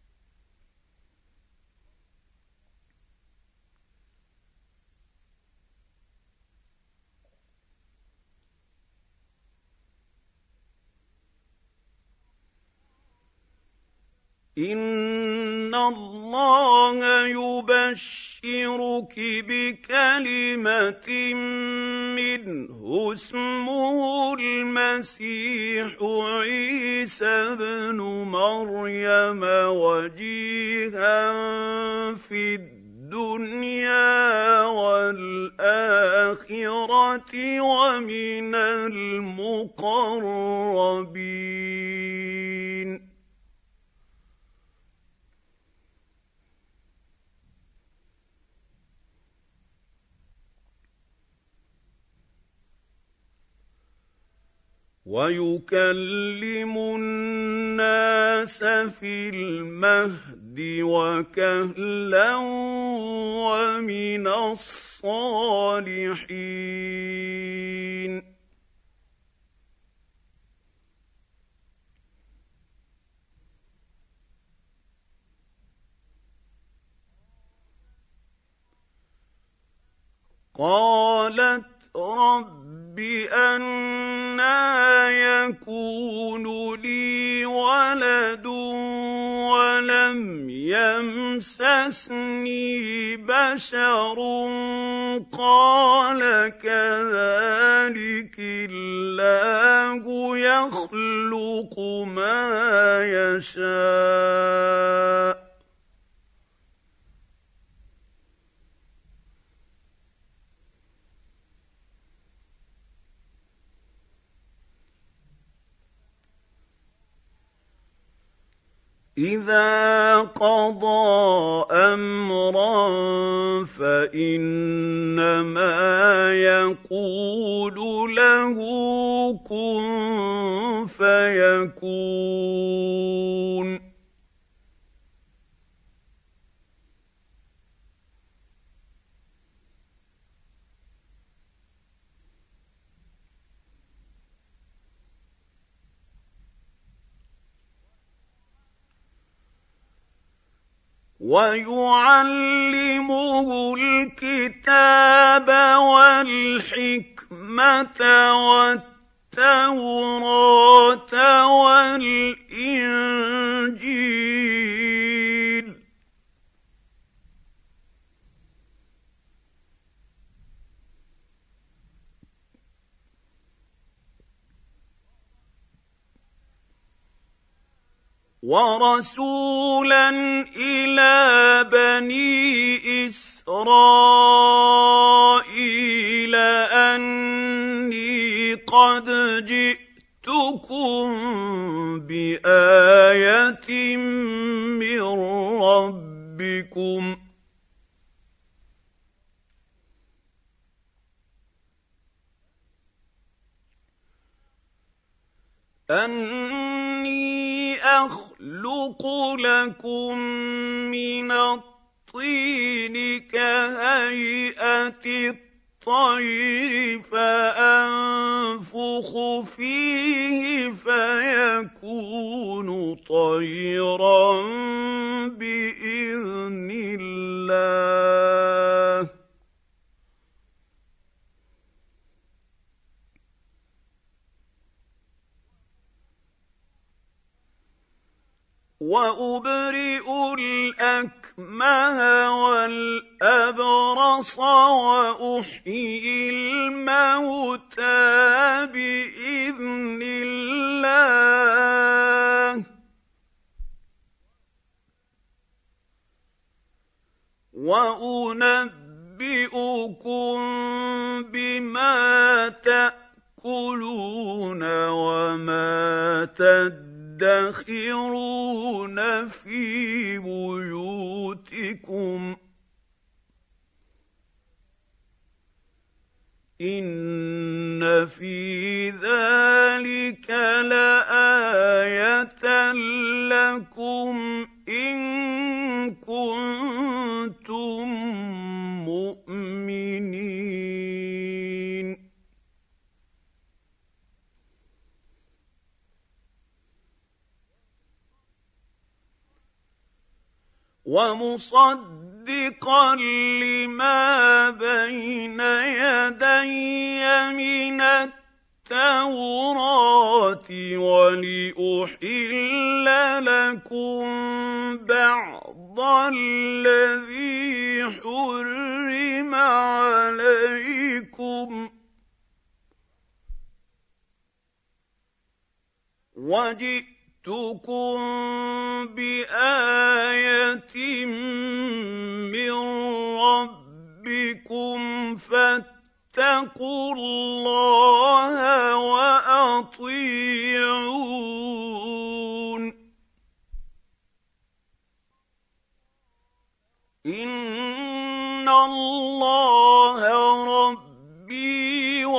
إن الله يبشرك بكلمة منه اسمه المسيح عيسى ابن مريم وجيها في الدنيا والآخرة ومن المقربين ويكلم الناس في المهد وكهلا ومن الصالحين قالت رب أنى يكون لي ولد ولم يمسسني بشر قال كذلك الله يخلق ما يشاء إذا قضى أمرا فإنما يقول له كن فيكون ويعلمه الكتاب والحكمة والتوراة والإنجيل ورسولا إلى بني إسرائيل أني قد جئتكم بآية من ربكم أني أخلق لكم من الطين كهيئة الطير فأنفخ فيه فيكون طيرا بإذن الله وأبرئ الأكمه والأبرص وأحيي الموتى بإذن الله وأنبئكم بما تأكلون وما تدخرون في بيوتكم إن في ذلك لآية لكم إن كنتم مؤمنين ومصدقا لما بين يدي من التوراة ولأحل لكم بعض الذي حرم عليكم وجئتكم بآية من ربكم فاتقوا الله وأطيعون إن الله ربي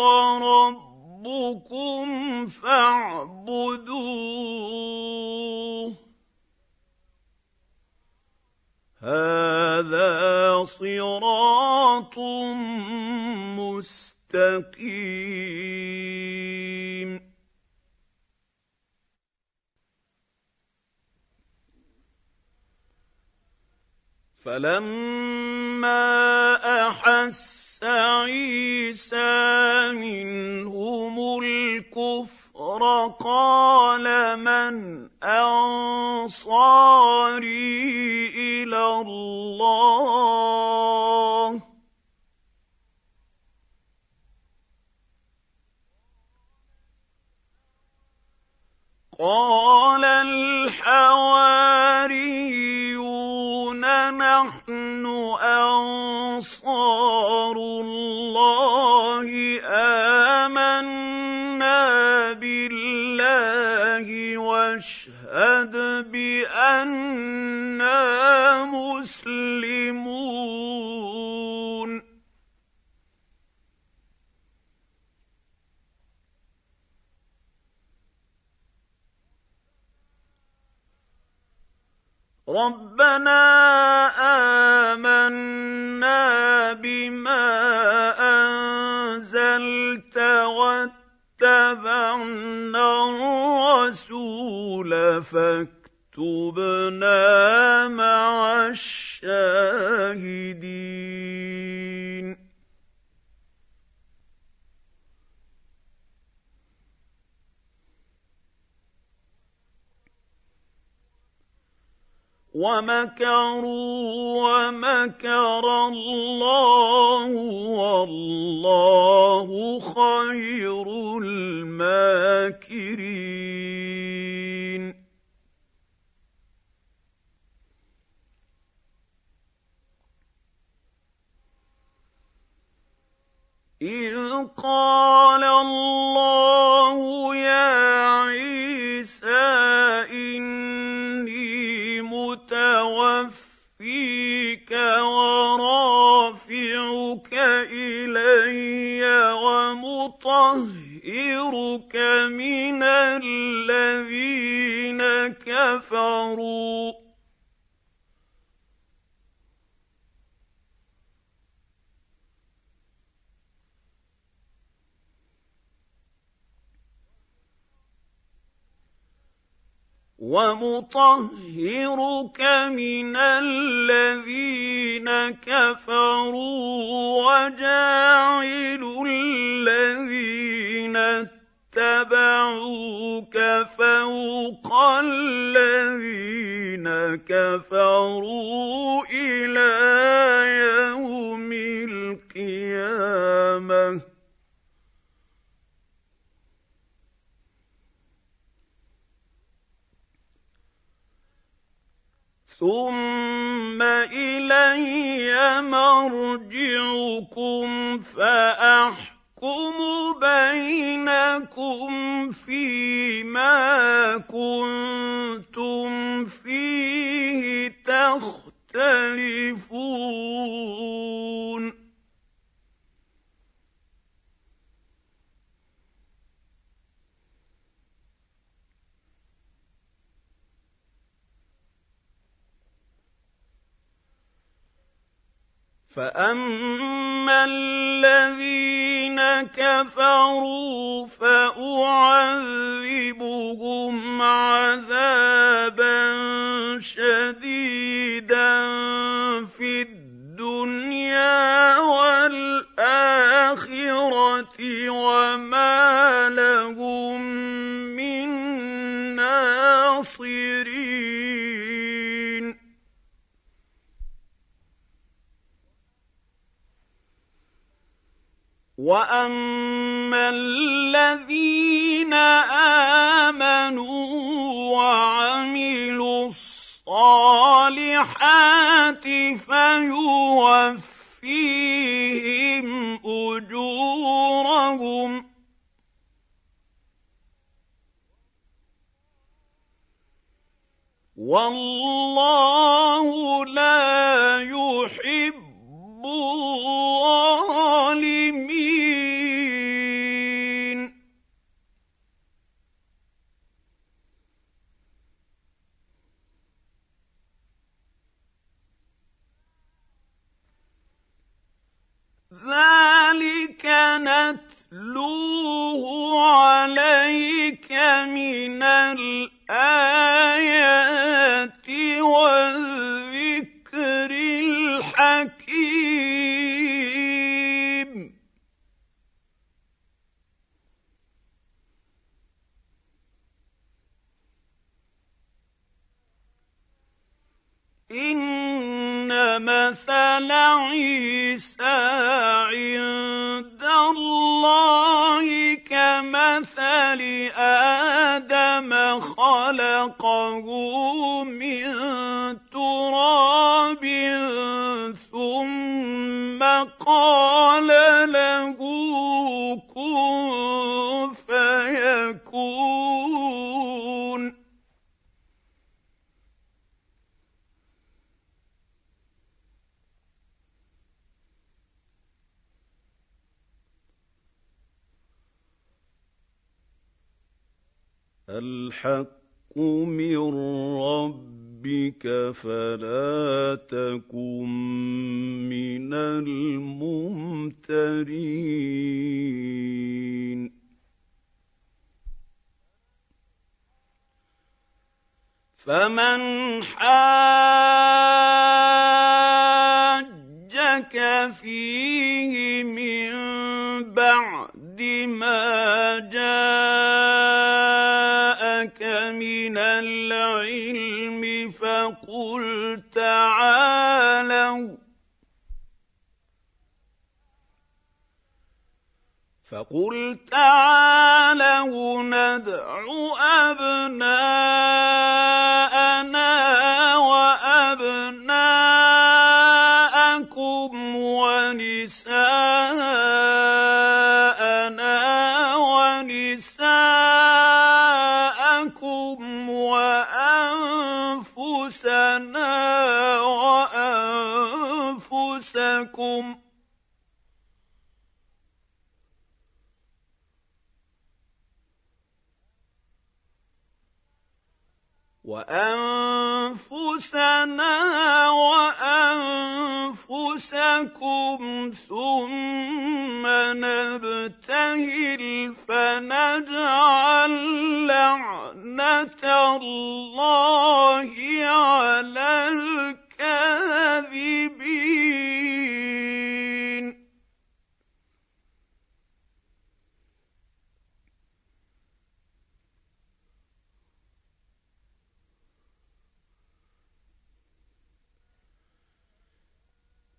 وربكم فاعبدوه هذا صراط مستقيم فلما أحس عيسى منهم الكفر قال من أنصاري إلى الله قال الحواريون نحن أنصار الله آمنا بالله واشهد بأننا مسلمون ربنا آمنا بما أنزلت واتبعنا الرسول فاكتبنا مع الشاهدين ومكروا ومكر الله والله خير الماكرين إذ قال الله يا عيسى إني متوفيك ورافعك إلي ومطهرك من الذين كفروا ومطهرك من الذين كفروا وجاعل الذين اتبعوك فوق الذين كفروا إلى يوم القيامة. ثم إلي مرجعكم فأحكم بينكم فيما كنتم فيه تختلفون. فأما الذين كفروا فأعذبهم عذابا شديدا في الدنيا والآخرة وما لهم من ناصرين. وأما الذين آمنوا وعملوا الصالحات فيوفيهم أجورهم والله لا يحب الظالمين. ذلك نتلوه عليك من الآيات والذكر الحكيم. إن مثل عيسى عند الله كمثل آدم خلقه من تراب ثم قال له كن فيكون. الحق من ربك فلا تكن من الممترين. فمن حاجك فيه من بعد ما جاءك من العلم فقل تعالوا فقل تعالوا ندع أبناءنا وأبناءكم ونساءنا ونساءكم وأنفسنا وأنفسكم وأنفسنا وأنفسكم ثم نبتهل فنجعل لعنة الله على الكاذبين.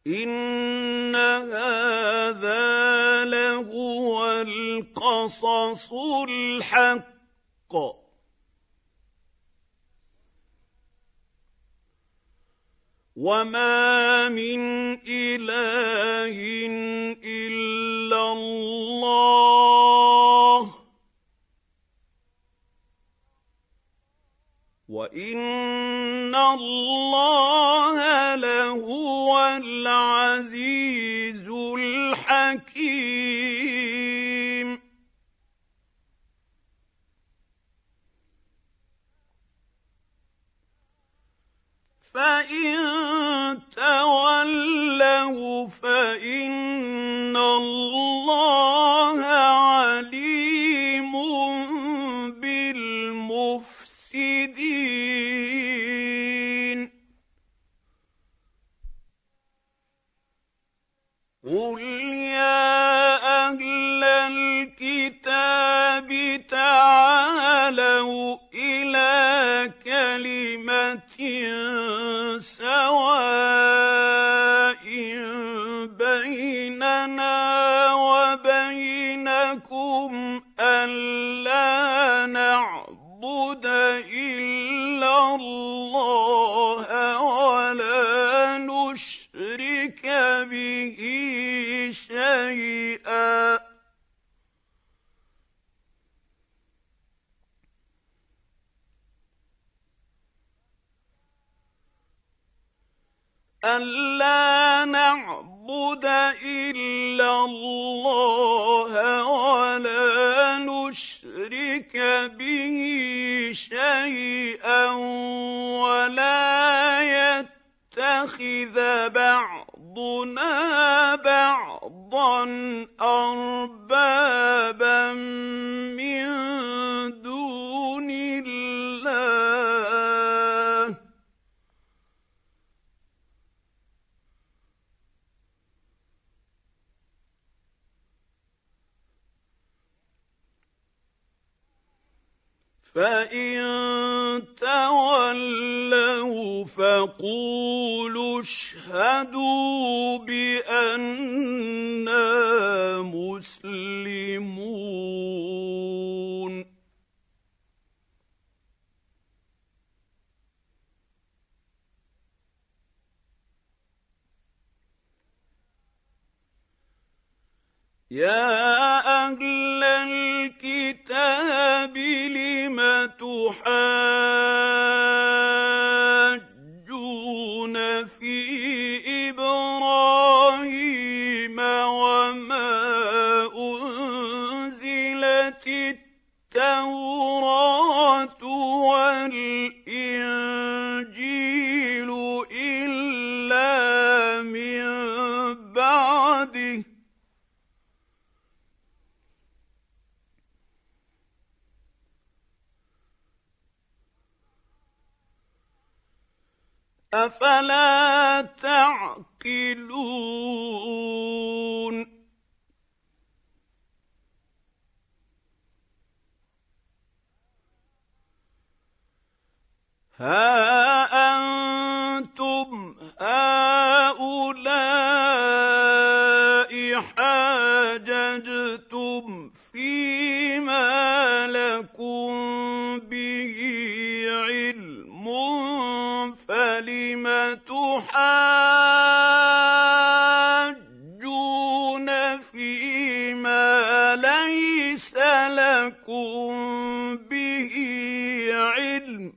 إِنَّ هَٰذَا لَهُوَ الْقَصَصُ الْحَقُّ ۚ وَمَا مِنْ إِلَٰهٍ إِلَّا اللَّهُ ۚ وَإِنَّ اللَّهَ لَهُوَ الْعَزِيزُ الْحَكِيمُ. فَإِن تَوَلَّوْا فَإِنَّ اللَّهَ عَلِيمٌ بِالْمُفْسِدِينَ. قُلْ يَا أَهْلَ الْكِتَابِ تَعَالَوْا إِلَىٰ كَلِمَةٍ سَوَاءٍ بَيْنَنَا وَبَيْنَكُمْ أَلَّا نَعْبُدَ إِلَّا اللَّهَ وَلَا نُشْرِكَ بِهِ شَيْئًا أَلَّا نَعْبُدَ إِلَّا اللَّهَ وَلَا نُشْرِكَ بِهِ شَيْئًا وَلَا يَتَّخِذَ بَعْضُنَا بَعْضًا أَرْبَابًا مِّن دُونِ اللَّهِ ۚ فَإِن تَوَلَّوْا فَقُولُوا اشْهَدُوا بِأَنَّا مُسْلِمُونَ. يَا أَهْلَ الْكِتَابِ لِمَ تُحَاجُّونَ فِي إِبْرَاهِيمَ وَمَا أُنزِلَتِ التَّوْرَاةُ وَالْإِنجِيلُ إِلَّا مِن بَعْدِهِ ۚ أَفَلَا تَعْقِلُونَ. هَا أَنتُمْ هَٰؤُلَاءِ حَاجَجْتُمْ فِيمَا لَكُم بِهِ عِلْمٌ فَلِمَ تُحَاجُّونَ فِيمَا لَيْسَ لَكُم بِهِ عِلْمٌ ۚ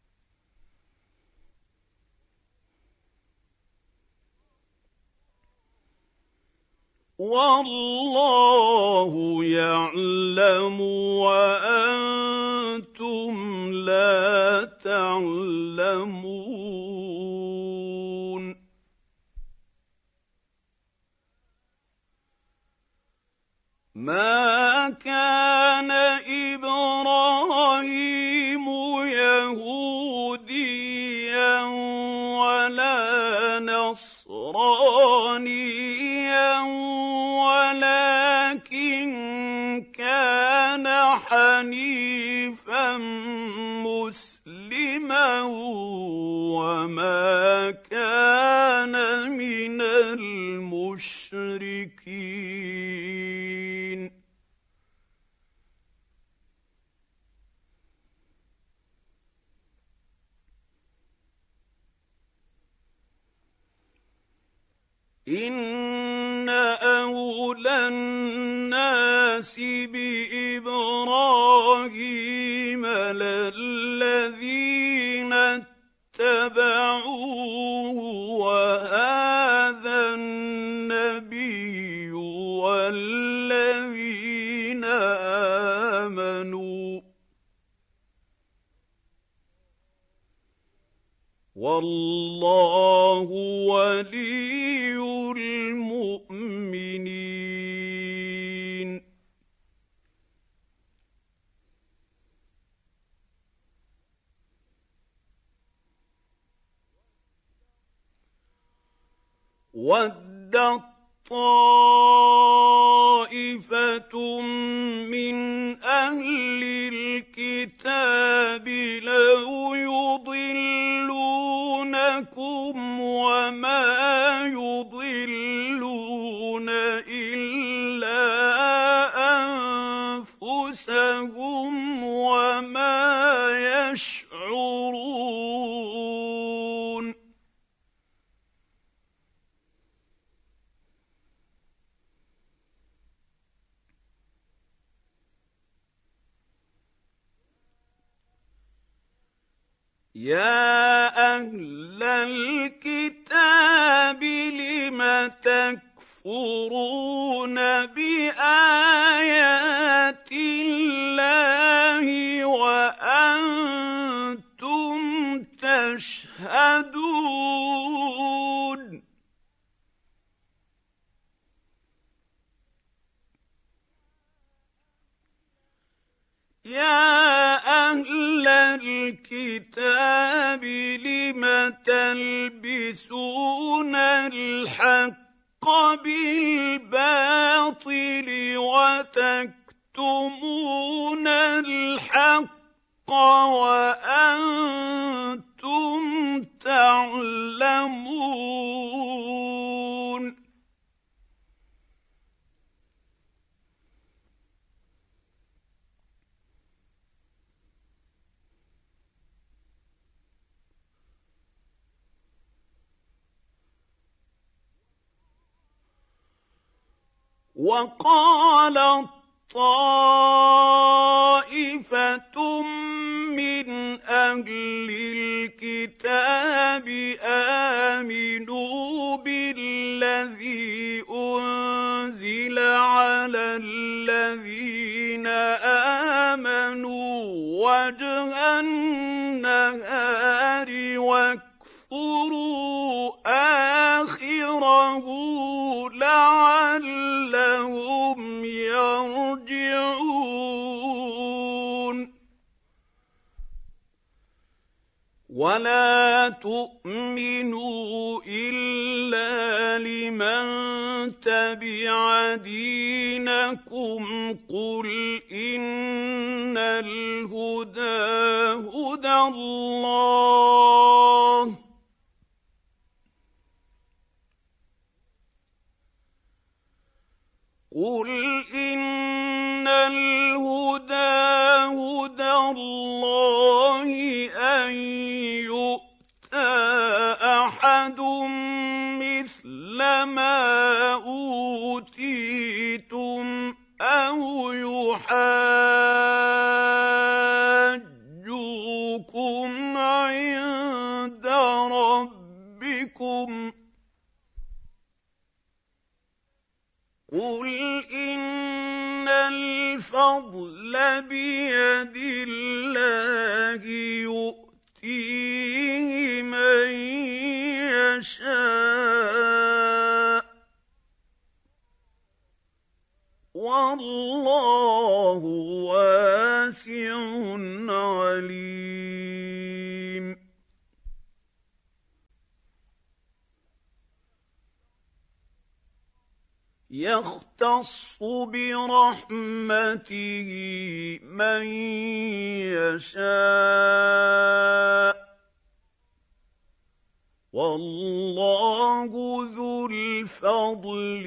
وَاللَّهُ يَعْلَمُ وَأَنتُمْ لَا تَعْلَمُونَ. مَا كَانَ إِبْرَاهِيمُ يَهُودِيًّا وَلَا نَصْرَانِيًّا وَلَٰكِن كَانَ حَنِيفًا مُّسْلِمًا وَمَا كَانَ مِنَ إِنَّ أَوْلَى النَّاسِ بِإِبْرَاهِيمَ لَلَّذِينَ اتَّبَعُوهُ وَهَٰذَا النَّبِيُّ وَالَّذِينَ آمَنُوا ۗ وَاللَّهُ وَلِيُّ الْمُؤْمِنِينَ. وَدَّت طَّائِفَةٌ مِّنْ أَهْلِ الْكِتَابِ لَوْ يُضِلُّونَكُمْ وَمَا يُضِلُّونَ إِلَّا أَنفُسَهُمْ وَمَا يَشْعُرُونَ. يَا أَهْلَ الْكِتَابِ لِمَ تَكْفُرُونَ بِآيَاتِ اللَّهِ وَأَنتُمْ تَشْهَدُونَ. يَا أَهْلَ الْكِتَابِ لِمَ تَلْبِسُونَ الْحَقَّ بِالْبَاطِلِ وَتَكْتُمُونَ الْحَقَّ وَأَنتُمْ تَعْلَمُونَ. وَقَالَت طَّائِفَةٌ مِّنْ أَهْلِ الْكِتَابِ آمِنُوا بِالَّذِي أُنزِلَ عَلَى الَّذِينَ آمَنُوا وَجْهَ النَّهَارِ وَاكْفُرُوا آخِرَهُ لَعَلَّهُمْ يَرْجِعُونَ. وَلَا تُؤْمِنُوا إِلَّا لِمَن تَبِعَ دِينَكُمْ قُلْ إِنَّ الْهُدَىٰ هُدَى اللَّهِ قُلْ إِنَّ الْهُدَىٰ هُدَى اللَّهِ أَن يُؤْتَىٰ أَحَدٌ مِّثْلَ مَا أُوتِيتُمْ أَوْ يُحَاجُّوكُمْ عِندَ رَبِّكُمْ قُلْ إِنَّ الْفَضْلَ بِيَدِ اللَّهِ يُؤْتِيهِ مَن يَشَاءُ وَاللَّهُ وَاسِعٌ عَلِيمٌ. يَخْتَصُّ بِرَحْمَتِهِ مَن يَشَاءُ وَاللَّهُ ذُو الْفَضْلِ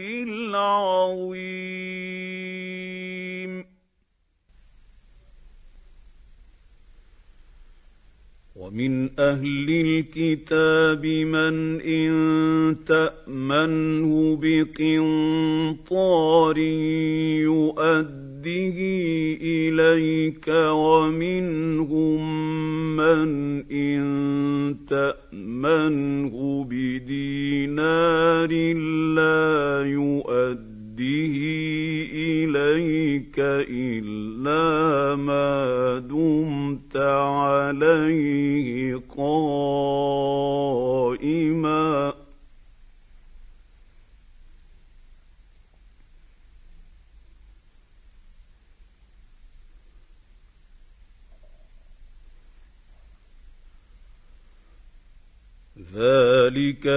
الْعَظِيمِ. ومن أهل الكتاب من إن تأمنه بقنطار يؤده إليك ومنهم من إن تأمنه بدينار لا يؤده إليك إلا ما دمت عليه قائما ذلك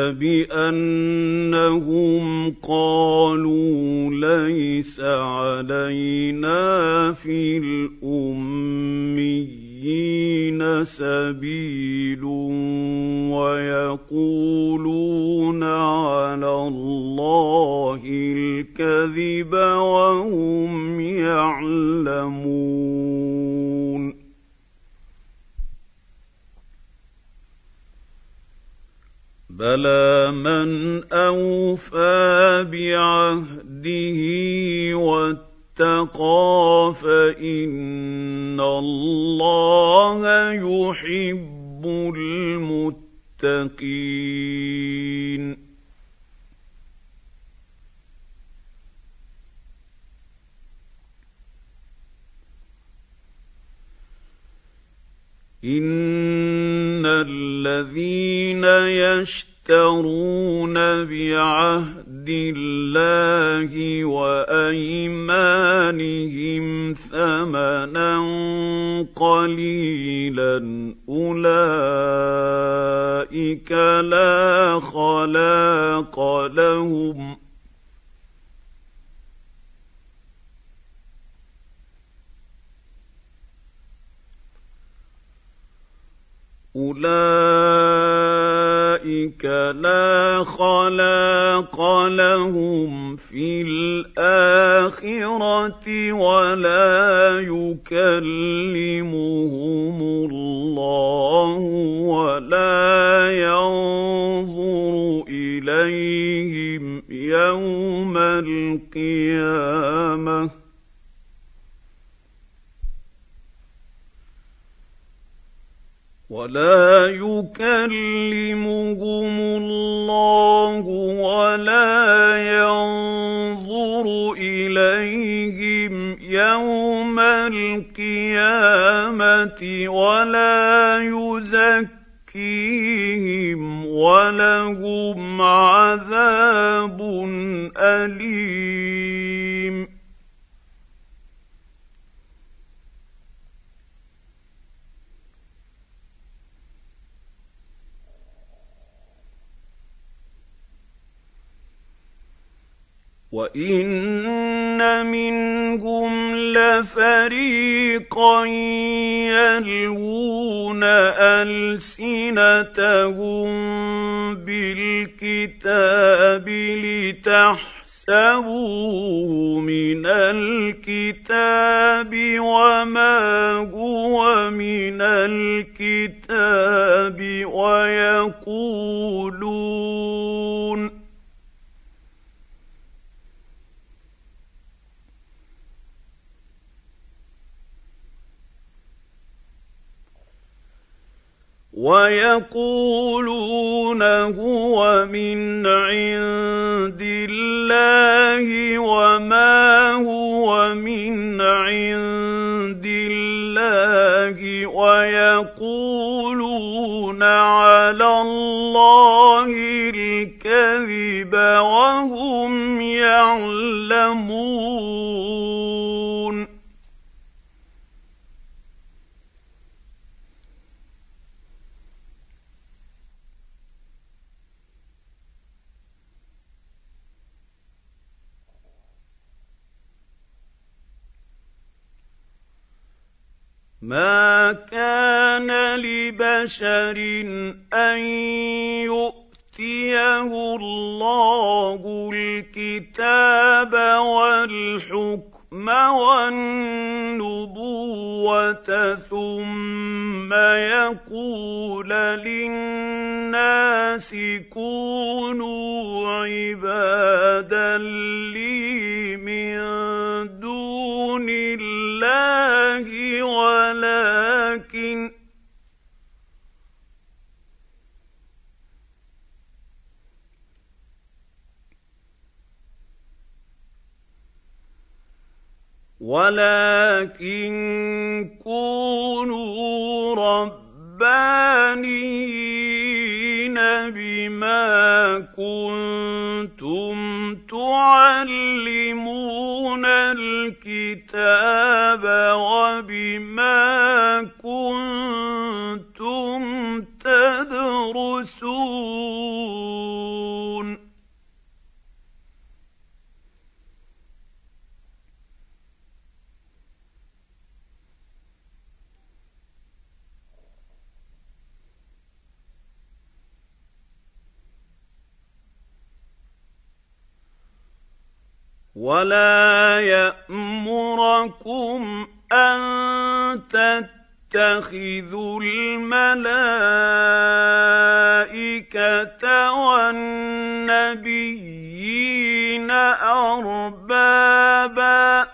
بأنهم قالوا ليس علينا في الأميين سبيل ويقولون على الله الكذب وهم يعلمون بلى من أوفى بعهده واتقى فإن الله يحب المتقين إن الذين يشترون بعهد الله وأيمانهم ثمنا قليلا أولئك لا خلاق لهم أولئك لا خلاق لهم في الآخرة ولا يكلمهم الله ولا ينظر إليهم يوم القيامة ولا يكلمهم الله ولا ينظر إليهم يوم القيامة ولا يزكيهم ولهم عذاب أليم وَإِنَّ مِنْهُمْ لَفَرِيقًا يَلْوُونَ أَلْسِنَتَهُم بِالْكِتَابِ لِتَحْسَبُوهُ مِنَ الْكِتَابِ وَمَا هُوَ مِنَ الْكِتَابِ وَيَقُولُونَ وَيَقُولُونَ هُوَ مِنْ عِندِ اللَّهِ وَمَا هُوَ مِنْ عِندِ اللَّهِ وَيَقُولُونَ عَلَى اللَّهِ الْكَذِبَ وَهُمْ يَعْلَمُونَ مَا كَانَ لِبَشَرٍ أَن يُؤْتِيَهُ اللَّهُ الْكِتَابَ وَالْحُكْمَ الحكم والنبوة ثم يقول للناس كونوا عبادا لي من دون الله ولكن ولكن كونوا ربانيين بما كنتم تعلمون الكتاب وبما كنتم تدرسون ولا يأمركم أن تتخذوا الملائكة والنبيين أربابا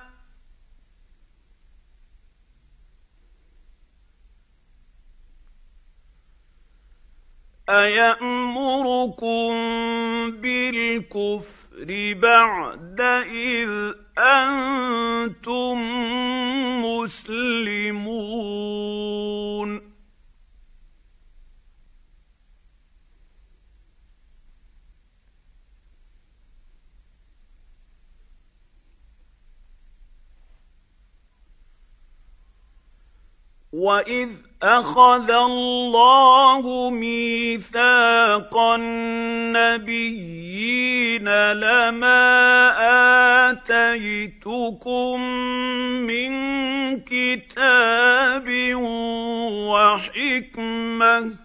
أيأمركم بالكفر بعد إذ أنتم مسلمون وَإِذْ أَخَذَ اللَّهُ مِيثَاقَ النَّبِيِّينَ لَمَا آتَيْتُكُم مِّن كِتَابٍ وَحِكْمَةٍ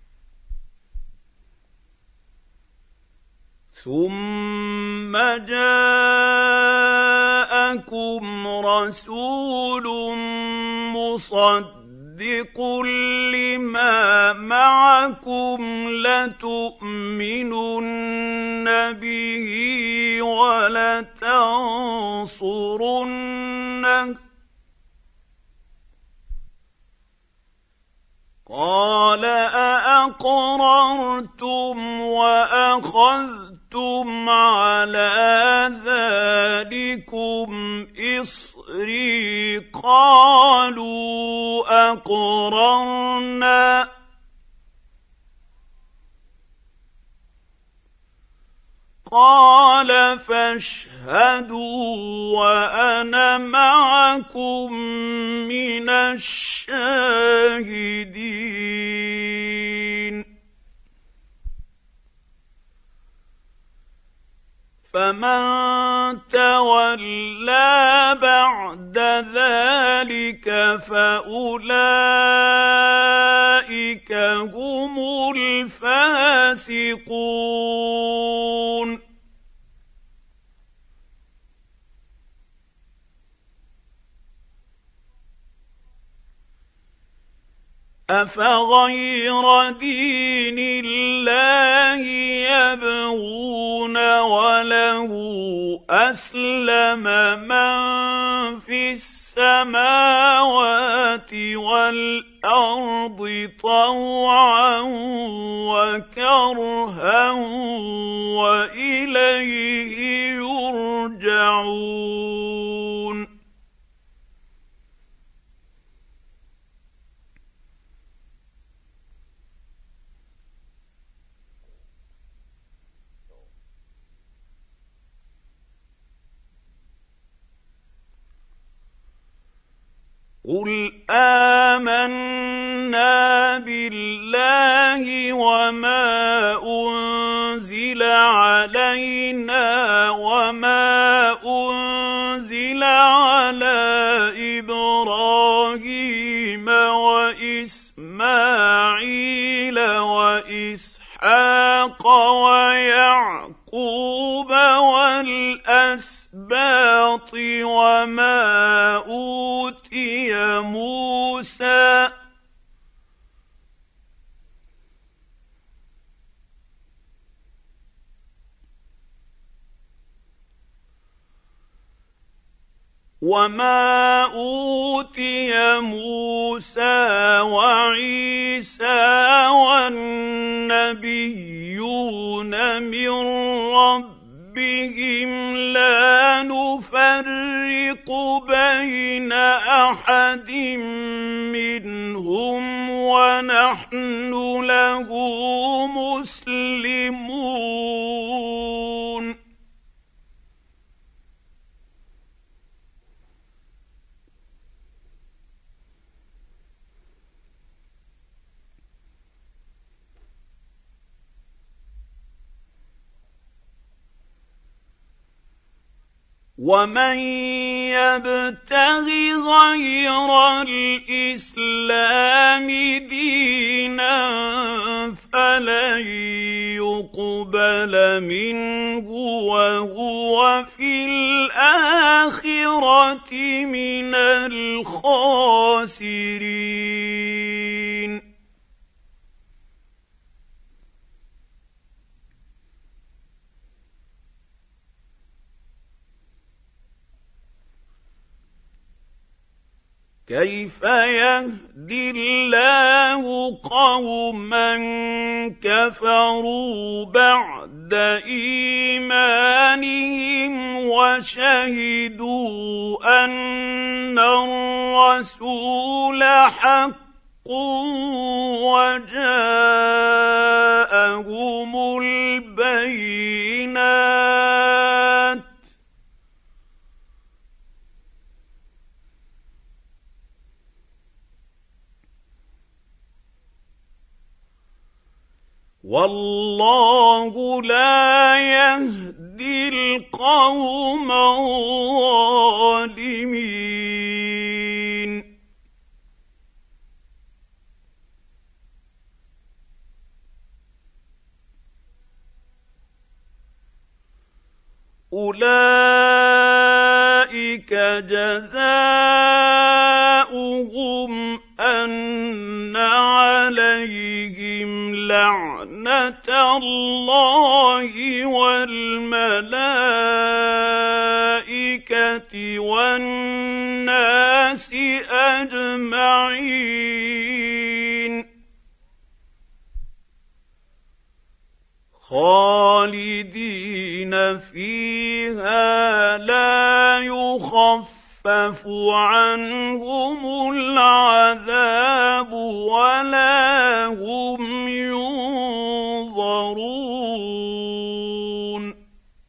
ثُمَّ جَاءَكُمْ رَسُولٌ مُّصَدِّقٌ لِّمَا مَعَكُمْ لَتُؤْمِنُنَّ بِهِ وَلَتَنصُرُنَّهُ قَالَ أَأَقْرَرْتُمْ وَأَخَذْتُمْ عَلَىٰ ذَٰلِكُمْ إِصْرِي قَالُوا أَقْرَرْنَا قَالَ فَاشْهَدُوا وَأَنَا مَعَكُم مِّنَ الشَّاهِدِينَ فَمَن تَوَلَّىٰ بَعْدَ ذَٰلِكَ فَأُولَٰئِكَ هُمُ الْفَاسِقُونَ أَفَغَيْرَ دِينِ اللَّهِ يَبْغُونَ وَلَهُ أَسْلَمَ مَن فِي السَّمَاوَاتِ وَالْأَرْضِ طَوْعًا وَكَرْهًا وَإِلَيْهِ يُرْجَعُونَ قُلْ آمَنَّا بِاللَّهِ وَمَا أُنزِلَ عَلَيْنَا وَمَا أُنزِلَ عَلَىٰ إِبْرَاهِيمَ وَإِسْمَاعِيلَ وَإِسْحَاقَ وَيَعْقُوبَ وَالْأَسْبَاطِ وَمَا وما اوتي موسى وعيسى والنبيون من ربهم لا نفرق بين احد منهم ونحن له مسلمون. ومن يبتغ غير الإسلام دينا فلن يقبل منه وهو في الآخرة من الخاسرين. كيف يهدي الله قوما كفروا بعد إيمانهم وشهدوا أن الرسول حق وجاءهم البينات والله لا يهدي القوم الظالمين. أولئك جزاؤهم أن عليهم لعنة الله والملائكة والناس أجمعين خالدين فيها لا يخفف عنهم العذاب ولا هم ينظرون.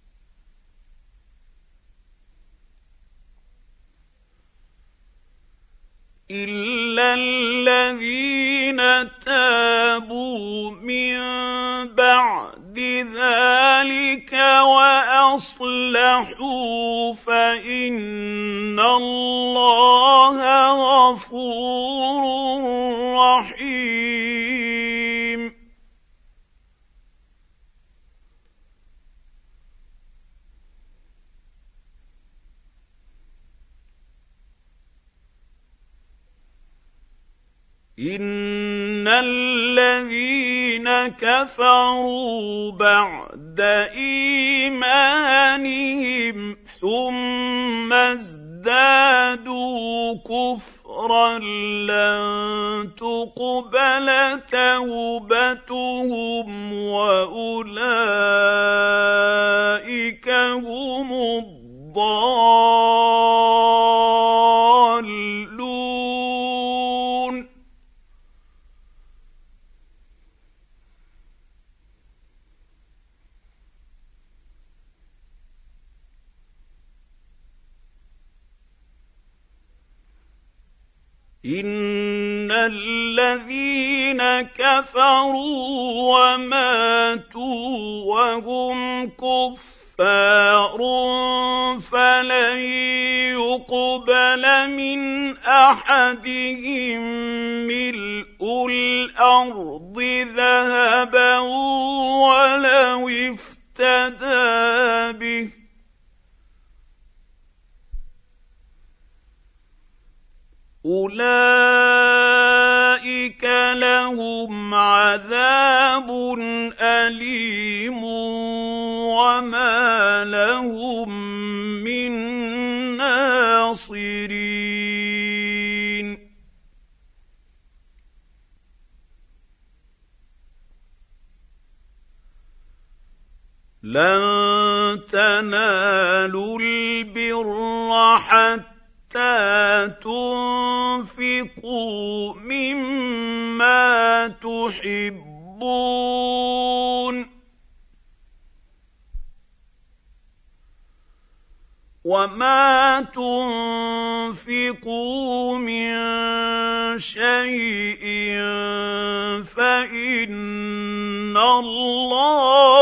إلا الذين تابوا من بعد ذلك وأصلحوا فإن الله غفور رحيم. إن الذين كفروا بعد إيمانهم ثم ازدادوا كفرا لن تقبل توبتهم وأولئك هم الضالون. إن الذين كفروا وماتوا وهم كفار فلن يقبل من أحدهم ملء الأرض ذهبا ولو افتدى به أولئك لهم عذاب أليم وما لهم من ناصرين. لن تنالوا البر حتى تنفقوا مما تحبون وما تنفقوا من شيء فإن الله